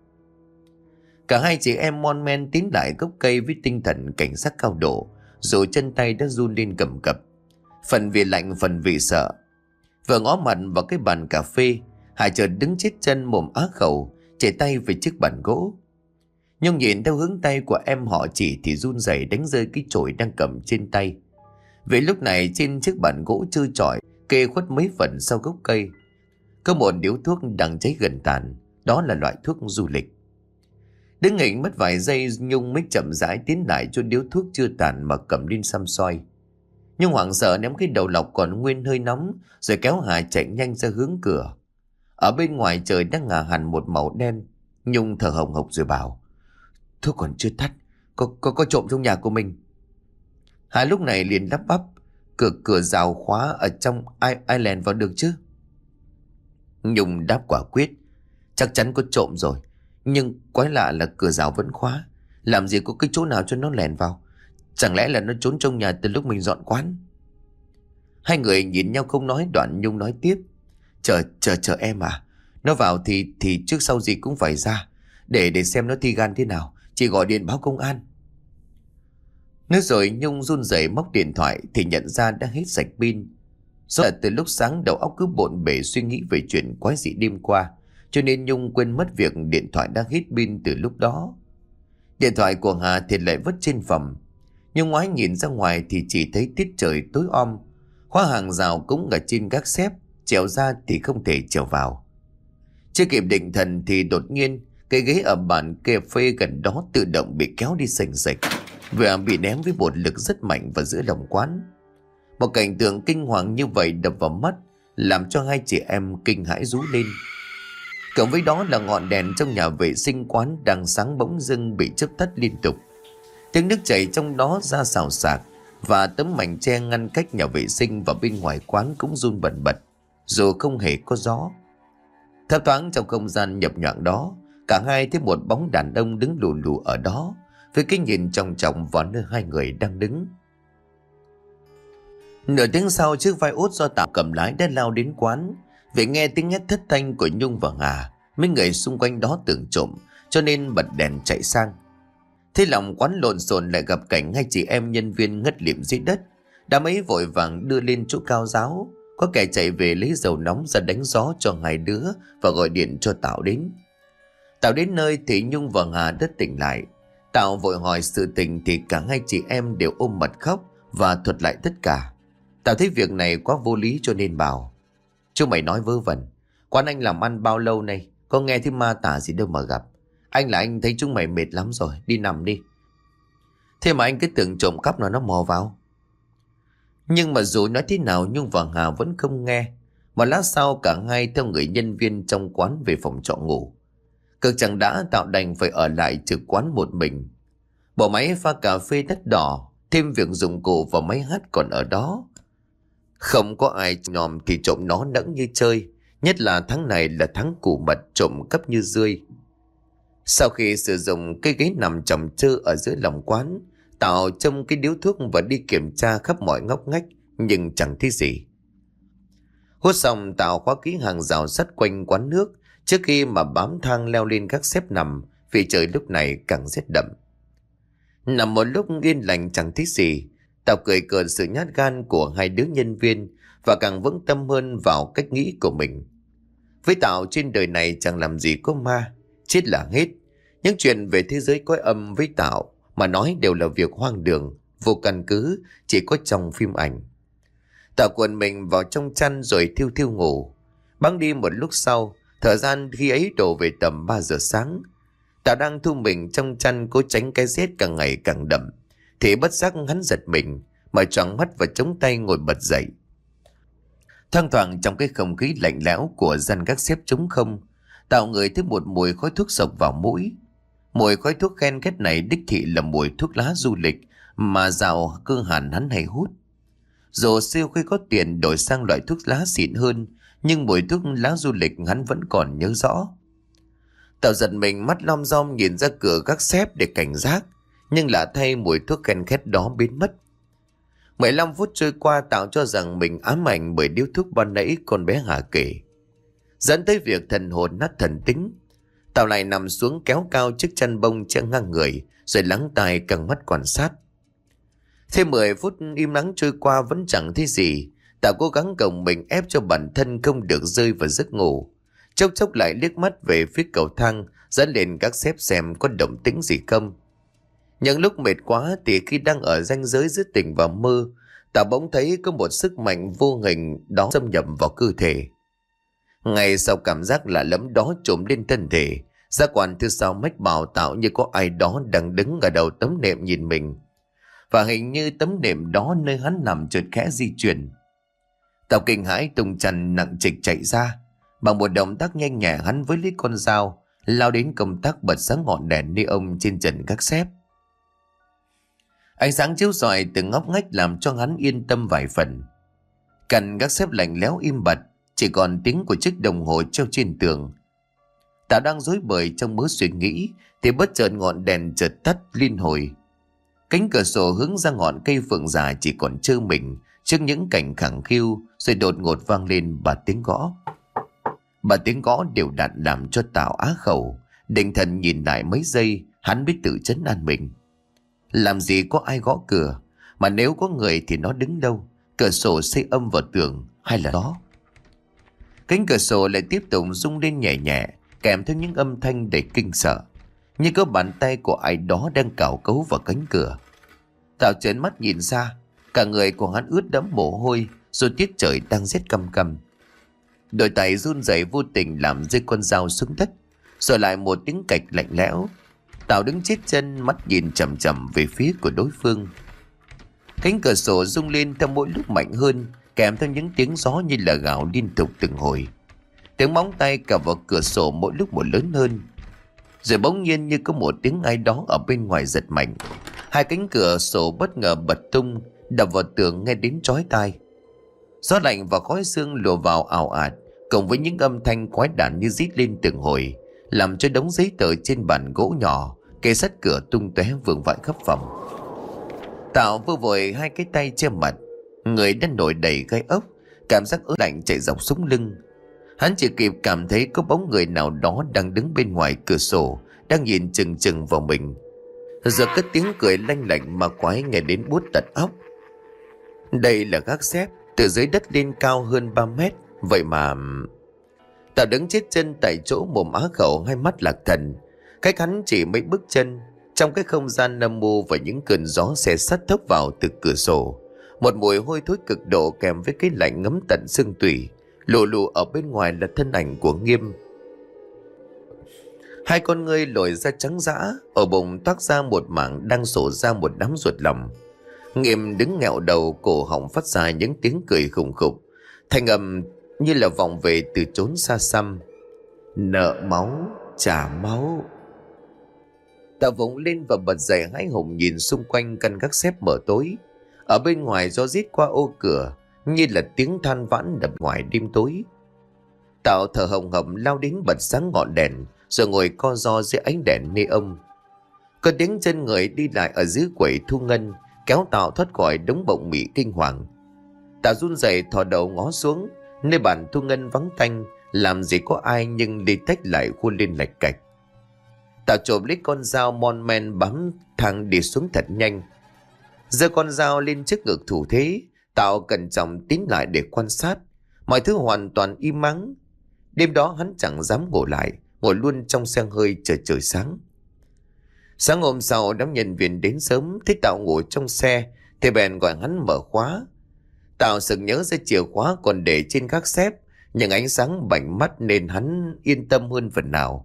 Cả hai chị em mon men tiến lại gốc cây với tinh thần cảnh giác cao độ. Rồi chân tay đã run lên cầm cập. Phần vì lạnh phần vì sợ. Vừa ngó mặt vào cái bàn cà phê, Hải chợt đứng chết chân mồm á khẩu, chảy tay về chiếc bàn gỗ. Nhung nhìn theo hướng tay của em họ chỉ thì run rẩy đánh rơi cái chổi đang cầm trên tay. Vì lúc này trên chiếc bàn gỗ trơ trọi, kê khuất mấy phần sau gốc cây, có một điếu thuốc đang cháy gần tàn. Đó là loại thuốc du lịch. Đứng nghỉnh mất vài giây, Nhung mới chậm rãi tiến lại cho điếu thuốc chưa tàn mà cầm lên xăm soi. Nhung hoảng sợ ném cái đầu lọc còn nguyên hơi nóng, rồi kéo Hà chạy nhanh ra hướng cửa. Ở bên ngoài trời đang ngả hẳn một màu đen. Nhung thở hồng hộc rồi bảo: thuốc còn chưa tắt, có trộm trong nhà của mình. Hà lúc này liền lắp bắp: Cửa rào khóa ở trong, ai lèn vào được chứ? Nhung đáp quả quyết: chắc chắn có trộm rồi. Nhưng quái lạ là cửa rào vẫn khóa. Làm gì có cái chỗ nào cho nó lèn vào? Chẳng lẽ là nó trốn trong nhà từ lúc mình dọn quán? Hai người nhìn nhau không nói, đoạn Nhung nói tiếp: Chờ em à. Nó vào thì trước sau gì cũng phải ra. Để xem nó thi gan thế nào, chị gọi điện báo công an. Nói rồi Nhung run rẩy móc điện thoại thì nhận ra đã hết sạch pin. Do là từ lúc sáng đầu óc cứ bộn bề suy nghĩ về chuyện quái dị đêm qua, cho nên Nhung quên mất việc điện thoại đã hết pin từ lúc đó. Điện thoại của Hà thì lại vứt trên phòng. Nhung ngoái nhìn ra ngoài thì chỉ thấy tiết trời tối om. Khóa hàng rào cũng ở trên gác xếp, trèo ra thì không thể trèo vào. Chưa kịp định thần thì đột nhiên cái ghế ở bàn cà phê gần đó tự động bị kéo đi sành sạch, và bị ném với một lực rất mạnh vào giữa lòng quán. Một cảnh tượng kinh hoàng như vậy đập vào mắt, làm cho hai chị em kinh hãi rú lên. Cộng với đó là ngọn đèn trong nhà vệ sinh quán đang sáng bỗng dưng bị chớp tắt liên tục. Tiếng nước chảy trong đó ra xào xạc, và tấm mảnh che ngăn cách nhà vệ sinh và bên ngoài quán cũng run bần bật, dù không hề có gió. Thấp thoáng trong không gian nhập nhoạng đó, cả hai thấy một bóng đàn ông đứng lù lù ở đó, với cái nhìn trọng trọng vào nơi hai người đang đứng. Nửa tiếng sau, chiếc vai út do Tạo cầm lái đã lao đến quán. Vì nghe tiếng hét thất thanh của Nhung và Hà, mấy người xung quanh đó tưởng trộm, cho nên bật đèn chạy sang. Thế lòng quán lộn xộn lại gặp cảnh hai chị em nhân viên ngất lịm dưới đất. Đám ấy vội vàng đưa lên chỗ cao giáo. Có kẻ chạy về lấy dầu nóng ra đánh gió cho hai đứa và gọi điện cho Tạo đến. Tạo đến nơi thì Nhung và Hà đã tỉnh lại. Tạo vội hỏi sự tình thì cả hai chị em đều ôm mặt khóc và thuật lại tất cả. Tạo thấy việc này quá vô lý cho nên bảo: chúng mày nói vớ vẩn. Quán anh làm ăn bao lâu nay, có nghe thấy ma tả gì đâu mà gặp. Anh là anh thấy chúng mày mệt lắm rồi, đi nằm đi. Thế mà anh cứ tưởng trộm cắp nó mò vào. Nhưng mà dù nói thế nào Nhung và Hà vẫn không nghe. Một lát sau cả hai theo người nhân viên trong quán về phòng trọ ngủ. Cực chẳng đã, Tạo đành phải ở lại trực quán một mình. Bộ máy pha cà phê đắt đỏ, thêm việc dụng cụ và máy hát còn ở đó. Không có ai nhòm thì trộm nó nẫng như chơi. Nhất là tháng này là tháng củ mật, trộm cắp như rươi. Sau khi sử dụng cái ghế nằm chồng chơ ở giữa lòng quán, Tạo châm cái điếu thuốc và đi kiểm tra khắp mọi ngóc ngách, nhưng chẳng thấy gì. Hút xong, Tạo khóa kỹ hàng rào sắt quanh quán nước trước khi mà bám thang leo lên các xếp nằm, vì trời lúc này càng rét đậm. Nằm một lúc yên lành chẳng thấy gì, Tạo cười cợt sự nhát gan của hai đứa nhân viên và càng vững tâm hơn vào cách nghĩ của mình. Với Tạo, trên đời này chẳng làm gì có ma, chết là hết. Những chuyện về thế giới cõi âm với Tạo mà nói đều là việc hoang đường, vô căn cứ, chỉ có trong phim ảnh. Tạo quần mình vào trong chăn rồi thiêu thiêu ngủ. Bẵng đi một lúc sau, Thời gian khi ấy đổ về tầm 3 giờ sáng. Tao đang thu mình trong chăn cố tránh cái rét càng ngày càng đậm. Thì bất giác hắn giật mình, mở choàng mắt và chống tay ngồi bật dậy. Thoang thoảng trong cái không khí lạnh lẽo của gian gác xếp trống không, Tao ngửi thấy một mùi khói thuốc sộc vào mũi. Mùi khói thuốc khen ghét này đích thị là mùi thuốc lá du lịch mà dạo cơ hàn hắn hay hút. Dù siêu khi có tiền đổi sang loại thuốc lá xịn hơn, nhưng mùi thuốc lá du lịch hắn vẫn còn nhớ rõ. Tao giật mình mắt lom rom nhìn ra cửa gác xếp để cảnh giác, nhưng lạ thay mùi thuốc khen khét đó biến mất. 15 phút trôi qua, Tao cho rằng mình ám ảnh bởi điếu thuốc ban nãy con bé Hà kể, dẫn tới việc thần hồn nát thần tính. Tao lại nằm xuống kéo cao chiếc chăn bông che ngang người, rồi lắng tai căng mắt quan sát. Thêm 10 phút im lặng trôi qua vẫn chẳng thấy gì. Tao cố gắng gồng mình ép cho bản thân không được rơi vào giấc ngủ. Chốc chốc lại liếc mắt về phía cầu thang dẫn lên các xếp xem có động tĩnh gì không. Những lúc mệt quá thì khi đang ở ranh giới giữa tỉnh và mơ, Tao bỗng thấy có một sức mạnh vô hình đó xâm nhập vào cơ thể. Ngay sau cảm giác lạ lẫm đó trùm lên thân thể, giác quan thứ sáu mách bảo Tao như có ai đó đang đứng ở đầu tấm nệm nhìn mình. Và hình như tấm nệm đó nơi hắn nằm chợt khẽ di chuyển. Tao kinh hãi tung chăn nặng trịch chạy ra. Bằng một động tác nhanh nhẹ, hắn với lấy con dao lao đến công tắc bật sáng ngọn đèn neon trên trần gác xếp. Ánh sáng chiếu rọi từ ngóc ngách làm cho hắn yên tâm vài phần. Cạnh gác xếp lạnh lẽo im bặt, chỉ còn tiếng của chiếc đồng hồ treo trên tường. Tao đang rối bời trong mớ suy nghĩ thì bất chợt ngọn đèn chợt tắt liên hồi. Cánh cửa sổ hướng ra ngọn cây phượng già chỉ còn trơ mình trước những cảnh khẳng khiu, rồi đột ngột vang lên ba tiếng gõ. Ba tiếng gõ đều đặn làm cho Tao á khẩu. Định thần nhìn lại mấy giây, hắn biết tự trấn an mình. Làm gì có ai gõ cửa, mà nếu có người thì nó đứng đâu? Cửa sổ xây âm vào tường hay là đó? Cánh cửa sổ lại tiếp tục rung lên nhẹ nhẹ, kèm theo những âm thanh đầy kinh sợ, như có bàn tay của ai đó đang cào cấu vào cánh cửa. Tao trợn mắt nhìn ra, cả người của hắn ướt đẫm mồ hôi, rồi tiết trời đang rét căm căm. Đôi tay run rẩy vô tình làm rơi con dao xuống đất, rồi lại một tiếng cạch lạnh lẽo. Tao đứng chết chân, mắt nhìn chằm chằm về phía của đối phương. Cánh cửa sổ rung lên theo mỗi lúc mạnh hơn, kèm theo những tiếng gió như là gào liên tục từng hồi. Tiếng móng tay cào vào cửa sổ mỗi lúc một lớn hơn. Rồi bỗng nhiên như có một tiếng ai đó ở bên ngoài giật mạnh. Hai cánh cửa sổ bất ngờ bật tung, đập vào tường nghe đến chói tai. Gió lạnh và khói sương lùa vào ào ạt, cùng với những âm thanh quái đản như rít lên từng hồi, làm cho đống giấy tờ trên bàn gỗ nhỏ kê sát cửa tung tóe vương vãi khắp phòng. Tao vô vội hai cái tay che mặt, người đã nổi đầy gai ốc, cảm giác ớn lạnh chạy dọc sống lưng. Hắn chỉ kịp cảm thấy có bóng người nào đó đang đứng bên ngoài cửa sổ, đang nhìn chừng chừng vào mình. Giờ cất tiếng cười lanh lảnh mà quái nghe đến buốt tận óc. Đây là gác xếp, từ dưới đất lên cao hơn 3 mét. Vậy mà... Tao đứng chết chân tại chỗ, mồm á khẩu, hai mắt lạc thần. Cách hắn chỉ mấy bước chân, trong cái không gian âm mưu và những cơn gió xe sắt thốc vào từ cửa sổ, một mùi hôi thối cực độ kèm với cái lạnh ngấm tận xương tủy. Lù lù ở bên ngoài là thân ảnh của Nghiêm. Hai con ngươi lồi ra trắng dã, ở bụng toát ra một mảng đang sổ ra một đám ruột lòng. Nghiêm đứng nghẹo đầu, cổ họng phát ra những tiếng cười khủng khục, thanh âm như là vọng về từ chốn xa xăm. Nợ máu trả máu. Tao vùng lên và bật dậy hãi hùng nhìn xung quanh căn gác xếp mở tối. Ở bên ngoài gió rít qua ô cửa như là tiếng than vãn đập ngoài đêm tối. Tao thở hồng hộc lao đến bật sáng ngọn đèn, rồi ngồi co ro dưới ánh đèn neon. Có tiếng chân người đi lại ở dưới quầy thu ngân, kéo Tao thoát khỏi đống bọng mị kinh hoàng. Tao run rẩy thò đầu ngó xuống, nơi bàn thu ngân vắng tanh, làm gì có ai nhưng ly tách lại khuôn lên lạch cạch. Tao chộp lấy con dao mon men bám thang đi xuống thật nhanh. Giơ con dao lên trước ngực thủ thế, Tao cẩn trọng tiến lại để quan sát. Mọi thứ hoàn toàn im ắng. Đêm đó hắn chẳng dám ngủ lại, ngồi luôn trong xe hơi chờ trời sáng. Sáng hôm sau, đám nhân viên đến sớm, thấy Tao ngủ trong xe thì bèn gọi hắn mở khóa. Tao sực nhớ ra chìa khóa còn để trên gác xếp, nhưng ánh sáng bảnh mắt nên hắn yên tâm hơn phần nào.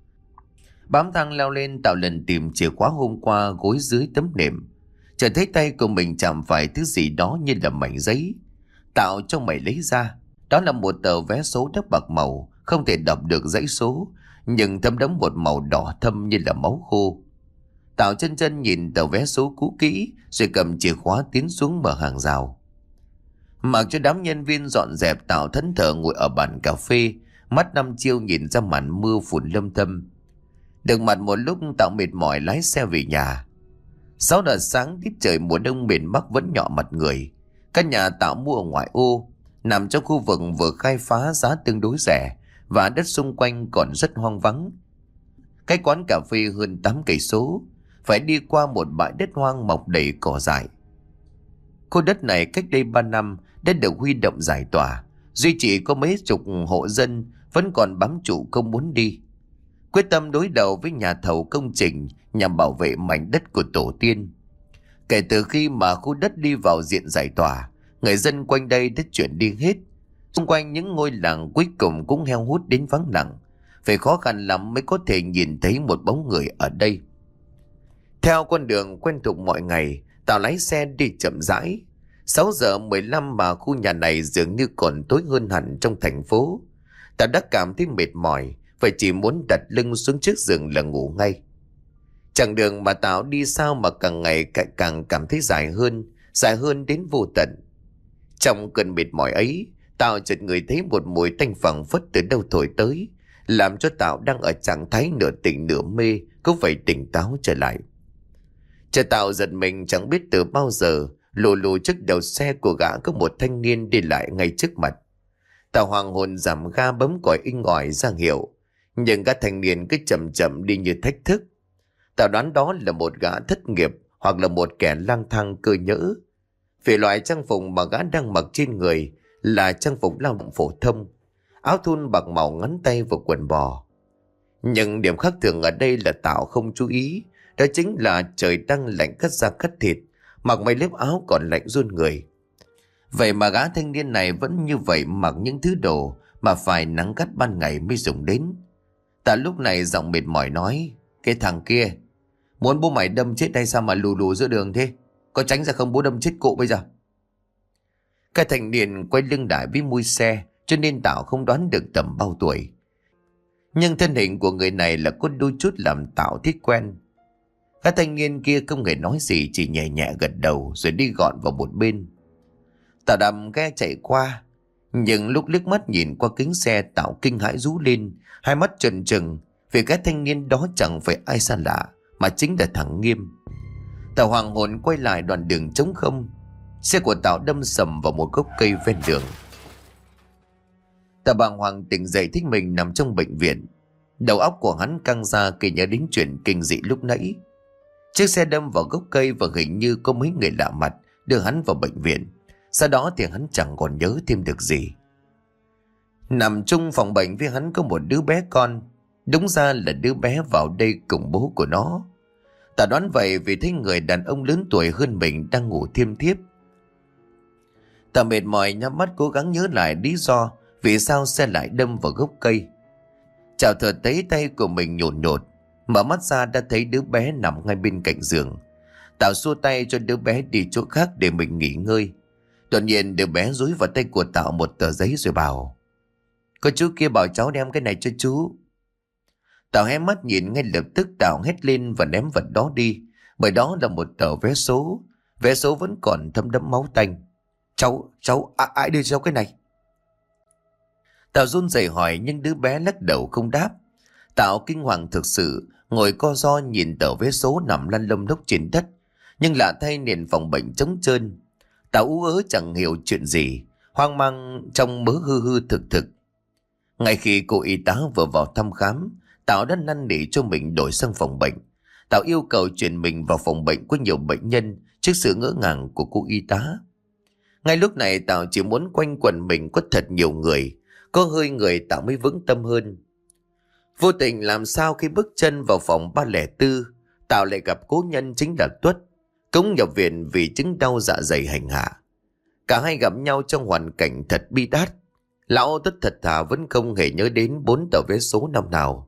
Bám thang leo lên, Tạo lần tìm chìa khóa hôm qua gối dưới tấm nệm. Chợt thấy tay của mình chạm phải thứ gì đó như là mảnh giấy. Tạo cho mày lấy ra. Đó là một tờ vé số đất bạc màu, không thể đọc được dãy số, nhưng thấm đẫm một màu đỏ thâm như là máu khô. Tạo chân chân nhìn tờ vé số cũ kỹ, rồi cầm chìa khóa tiến xuống mở hàng rào. Mặc cho đám nhân viên dọn dẹp, Tạo thẫn thờ ngồi ở bàn cà phê, mắt năm chiêu nhìn ra màn mưa phùn lâm thâm. Được mặt một lúc, Tạo mệt mỏi lái xe về nhà. 6 giờ sáng, tiết trời mùa đông miền Bắc vẫn nhọ mặt người. Căn nhà Tạo mua ở ngoại ô, nằm trong khu vực vừa khai phá, giá tương đối rẻ, và đất xung quanh còn rất hoang vắng. Cái quán cà phê hơn 8 cây số, phải đi qua một bãi đất hoang mọc đầy cỏ dại. Khu đất này cách đây 3 năm đã được huy động giải tỏa, duy chỉ có mấy chục hộ dân vẫn còn bám trụ không muốn đi. Quyết tâm đối đầu với nhà thầu công trình nhằm bảo vệ mảnh đất của tổ tiên. Kể từ khi mà khu đất đi vào diện giải tỏa, người dân quanh đây đã chuyển đi hết. Xung quanh những ngôi làng cuối cùng cũng heo hút đến vắng lặng. Phải khó khăn lắm mới có thể nhìn thấy một bóng người ở đây. Theo con đường quen thuộc mọi ngày, Tạo lái xe đi chậm rãi. 6:15 mà khu nhà này dường như còn tối hơn hẳn trong thành phố. Tạo đã cảm thấy mệt mỏi, phải chỉ muốn đặt lưng xuống chiếc giường là ngủ ngay. Chặng đường mà Tạo đi sao mà càng ngày càng cảm thấy dài hơn đến vô tận. Trong cơn mệt mỏi ấy, Tạo chợt ngửi thấy một mùi tanh phảng phất từ đâu thổi tới, làm cho Tạo đang ở trạng thái nửa tỉnh nửa mê cũng phải tỉnh táo trở lại. Chợt Tạo giật mình, chẳng biết từ bao giờ lù lù trước đầu xe của gã có một thanh niên đi lại ngay trước mặt. Tạo hoàng hồn giảm ga bấm còi inh ỏi ra hiệu, nhưng gã thanh niên cứ chậm chậm đi như thách thức. Tạo đoán đó là một gã thất nghiệp hoặc là một kẻ lang thang cơ nhỡ. Vì loại trang phục mà gã đang mặc trên người là trang phục lao động phổ thông, áo thun bạc màu ngắn tay và quần bò. Nhưng điểm khác thường ở đây là Tạo không chú ý, đó chính là trời đang lạnh cắt da cắt thịt, mặc mấy lớp áo còn lạnh run người. Vậy mà gã thanh niên này vẫn như vậy, mặc những thứ đồ mà phải nắng gắt ban ngày mới dùng đến. Tạo lúc này giọng mệt mỏi nói: "Cái thằng kia, muốn bố mày đâm chết hay sao mà lù lù giữa đường thế? Có tránh ra không bố đâm chết cụ bây giờ?" Cái thanh niên quay lưng lại với mui xe, cho nên Tạo không đoán được tầm bao tuổi. Nhưng thân hình của người này là có đôi chút làm Tạo thích quen. Cái thanh niên kia không hề nói gì, chỉ nhẹ nhẹ gật đầu rồi đi gọn vào một bên. Tạo đầm ghe chạy qua, nhưng lúc liếc mắt nhìn qua kính xe, Tạo kinh hãi rú lên, hai mắt trừng trừng, vì cái thanh niên đó chẳng phải ai xa lạ mà chính là thằng Nghiêm. Tạo hoàng hồn quay lại đoạn đường trống không, xe của Tạo đâm sầm vào một gốc cây ven đường. Tạo bàng hoàng tỉnh dậy thấy mình nằm trong bệnh viện. Đầu óc của hắn căng ra khi nhớ đến chuyện kinh dị lúc nãy. Chiếc xe đâm vào gốc cây và hình như có mấy người lạ mặt đưa hắn vào bệnh viện. Sau đó thì hắn chẳng còn nhớ thêm được gì. Nằm chung phòng bệnh với hắn có một đứa bé con. Đúng ra là đứa bé vào đây cùng bố của nó. Ta đoán vậy vì thấy người đàn ông lớn tuổi hơn mình đang ngủ thiêm thiếp. Ta mệt mỏi nhắm mắt cố gắng nhớ lại lý do vì sao xe lại đâm vào gốc cây. Chào thở thấy tay của mình nhột nhột, mở mắt ra đã thấy đứa bé nằm ngay bên cạnh giường. Tạo xua tay cho đứa bé đi chỗ khác để mình nghỉ ngơi. Đột nhiên đứa bé dúi vào tay của Tạo một tờ giấy rồi bảo: "Có chú kia bảo cháu đem cái này cho chú." Tạo hé mắt nhìn, ngay lập tức Tạo hét lên và ném vật đó đi, bởi đó là một tờ vé số. Vé số vẫn còn thấm đẫm máu tanh. Ai đưa cháu cái này?" Tạo run rẩy hỏi, nhưng đứa bé lắc đầu không đáp. Tạo kinh hoàng thực sự, ngồi co ro nhìn tờ vé số nằm lăn lông lốc trên đất, nhưng lạ thay nền phòng bệnh trống trơn. Tạo ú ớ chẳng hiểu chuyện gì, hoang mang trong mớ hư hư thực thực. Ngay khi cô y tá vừa vào thăm khám, Tạo đã năn nỉ cho mình đổi sang phòng bệnh. Tạo yêu cầu chuyển mình vào phòng bệnh có nhiều bệnh nhân trước sự ngỡ ngàng của cô y tá. Ngay lúc này Tạo chỉ muốn quanh quẩn mình có thật nhiều người, có hơi người Tạo mới vững tâm hơn. Vô tình làm sao khi bước chân vào phòng 304, Tạo lại gặp cố nhân chính là Tuất, cũng nhập viện vì chứng đau dạ dày hành hạ. Cả hai gặp nhau trong hoàn cảnh thật bi đát. Lão Tuất thật thà vẫn không hề nhớ đến 4 tờ vé số năm nào.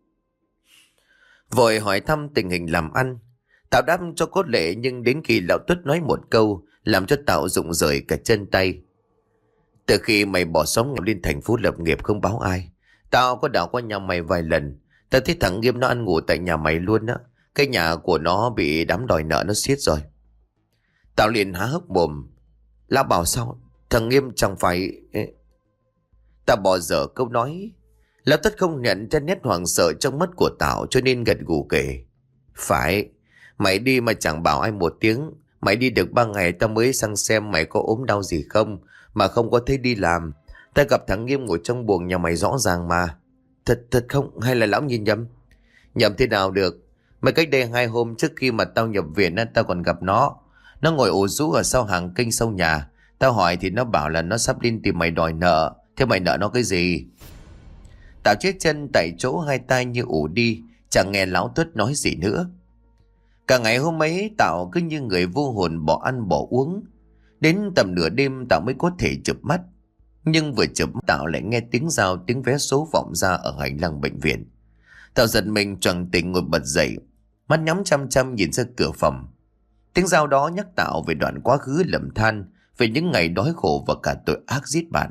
Vội hỏi thăm tình hình làm ăn. Tạo đáp cho có lệ, nhưng đến khi lão Tuất nói một câu làm cho Tạo rụng rời cả chân tay. Từ khi mày bỏ xóm nghèo lên thành phố lập nghiệp không báo ai, tao có đảo qua nhà mày vài lần. Tao thấy thằng Nghiêm nó ăn ngủ tại nhà mày luôn á. Cái nhà của nó bị đám đòi nợ nó xiết rồi. Tao liền há hốc mồm. Lão bảo sao? Thằng Nghiêm chẳng phải... Tao bỏ dở câu nói. Lão Tất không nhận ra nét hoảng sợ trong mắt của Tao, cho nên gật gù kể. Phải, mày đi mà chẳng bảo ai một tiếng. Mày đi được 3 ngày tao mới sang xem mày có ốm đau gì không, mà không có thấy đi làm. Tao gặp thằng Nghiêm ngồi trong buồng nhà mày rõ ràng mà. Thật không? Hay là lão nhìn nhầm? Nhầm thế nào được? Mày cách đây 2 hôm trước khi mà tao nhập viện á, tao còn gặp nó. Nó ngồi ủ rũ ở sau hàng kênh sau nhà. Tao hỏi thì nó bảo là nó sắp lên tìm mày đòi nợ. Thế mày nợ nó cái gì? Tao chết chân tại chỗ, hai tay như ù đi, chẳng nghe lão Tuất nói gì nữa. Cả ngày hôm ấy Tao cứ như người vô hồn, bỏ ăn bỏ uống. Đến tầm nửa đêm Tao mới có thể chợp mắt. Nhưng vừa chợp mắt Tao lại nghe tiếng rao, tiếng vé số vọng ra ở hành lang bệnh viện. Tao giật mình choàng tỉnh ngồi bật dậy, mắt nhắm chăm chăm nhìn ra cửa phòng. Tiếng rao đó nhắc Tao về đoạn quá khứ lầm than, về những ngày đói khổ và cả tội ác giết bạn.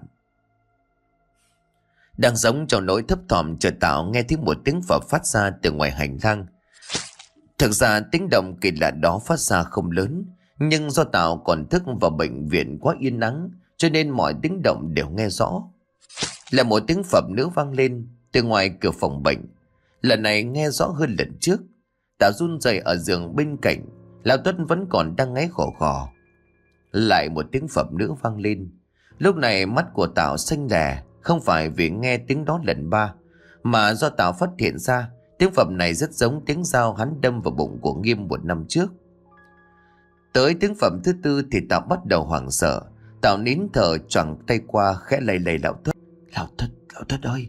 Đang sống trong nỗi thấp thỏm, chợt Tao nghe thấy một tiếng phập phát ra từ ngoài hành lang. Thực ra tiếng động kỳ lạ đó phát ra không lớn, nhưng do Tao còn thức vào bệnh viện quá yên ắng, cho nên mọi tiếng động đều nghe rõ. Là một tiếng phập nữa vang lên từ ngoài cửa phòng bệnh. Lần này nghe rõ hơn lần trước. Tao run rẩy ở giường bên cạnh. Lão Tuất vẫn còn đang ngáy khò khò. Lại một tiếng phập nữa vang lên. Lúc này mắt của Tao xanh lè, không phải vì nghe tiếng đó lần 3, mà do Tao phát hiện ra tiếng phập này rất giống tiếng dao hắn đâm vào bụng của Nghiêm 1 năm trước. Tới tiếng phập thứ 4 thì Tao bắt đầu hoảng sợ. Tao nín thở choàng tay qua khẽ lay lay lão Tuất. Lão Tuất ơi!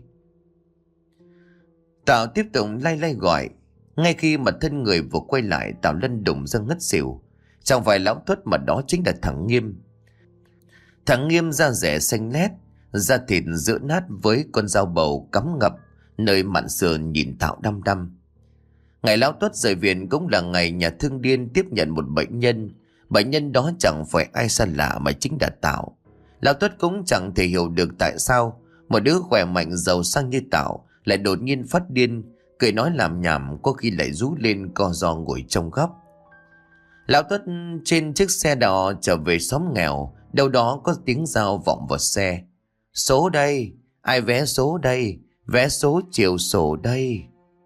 Tao tiếp tục lay lay gọi. Ngay khi mà thân người vừa quay lại, Tao lăn đùng ra ngất xỉu. Chẳng phải lão Tuất mà đó chính là thằng Nghiêm. Thằng Nghiêm da rẻ xanh lét, da thịt giữa nát với con dao bầu cắm ngập nơi mạn sườn, nhìn Tao đăm đăm. Ngày lão Tuất rời viện cũng là ngày nhà thương điên tiếp nhận một bệnh nhân. Bệnh nhân đó chẳng phải ai xa lạ mà chính là Tao. Lão Tuất cũng chẳng thể hiểu được tại sao một đứa khỏe mạnh giàu sang như Tao lại đột nhiên phát điên, cười nói làm nhảm, có khi lại rú lên co ro ngồi trong góc. Lão Tuất trên chiếc xe đò trở về xóm nghèo, đâu đó có tiếng dao vọng vào xe. Số đây, ai vé số đây, vé số chiều sổ đây.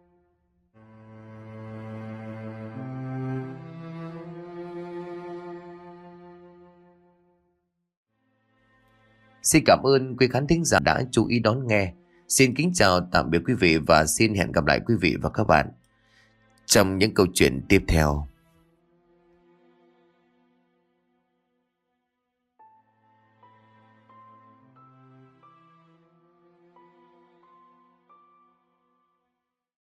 Xin cảm ơn quý khán thính giả đã chú ý đón nghe. Xin kính chào tạm biệt quý vị và xin hẹn gặp lại quý vị và các bạn trong những câu chuyện tiếp theo.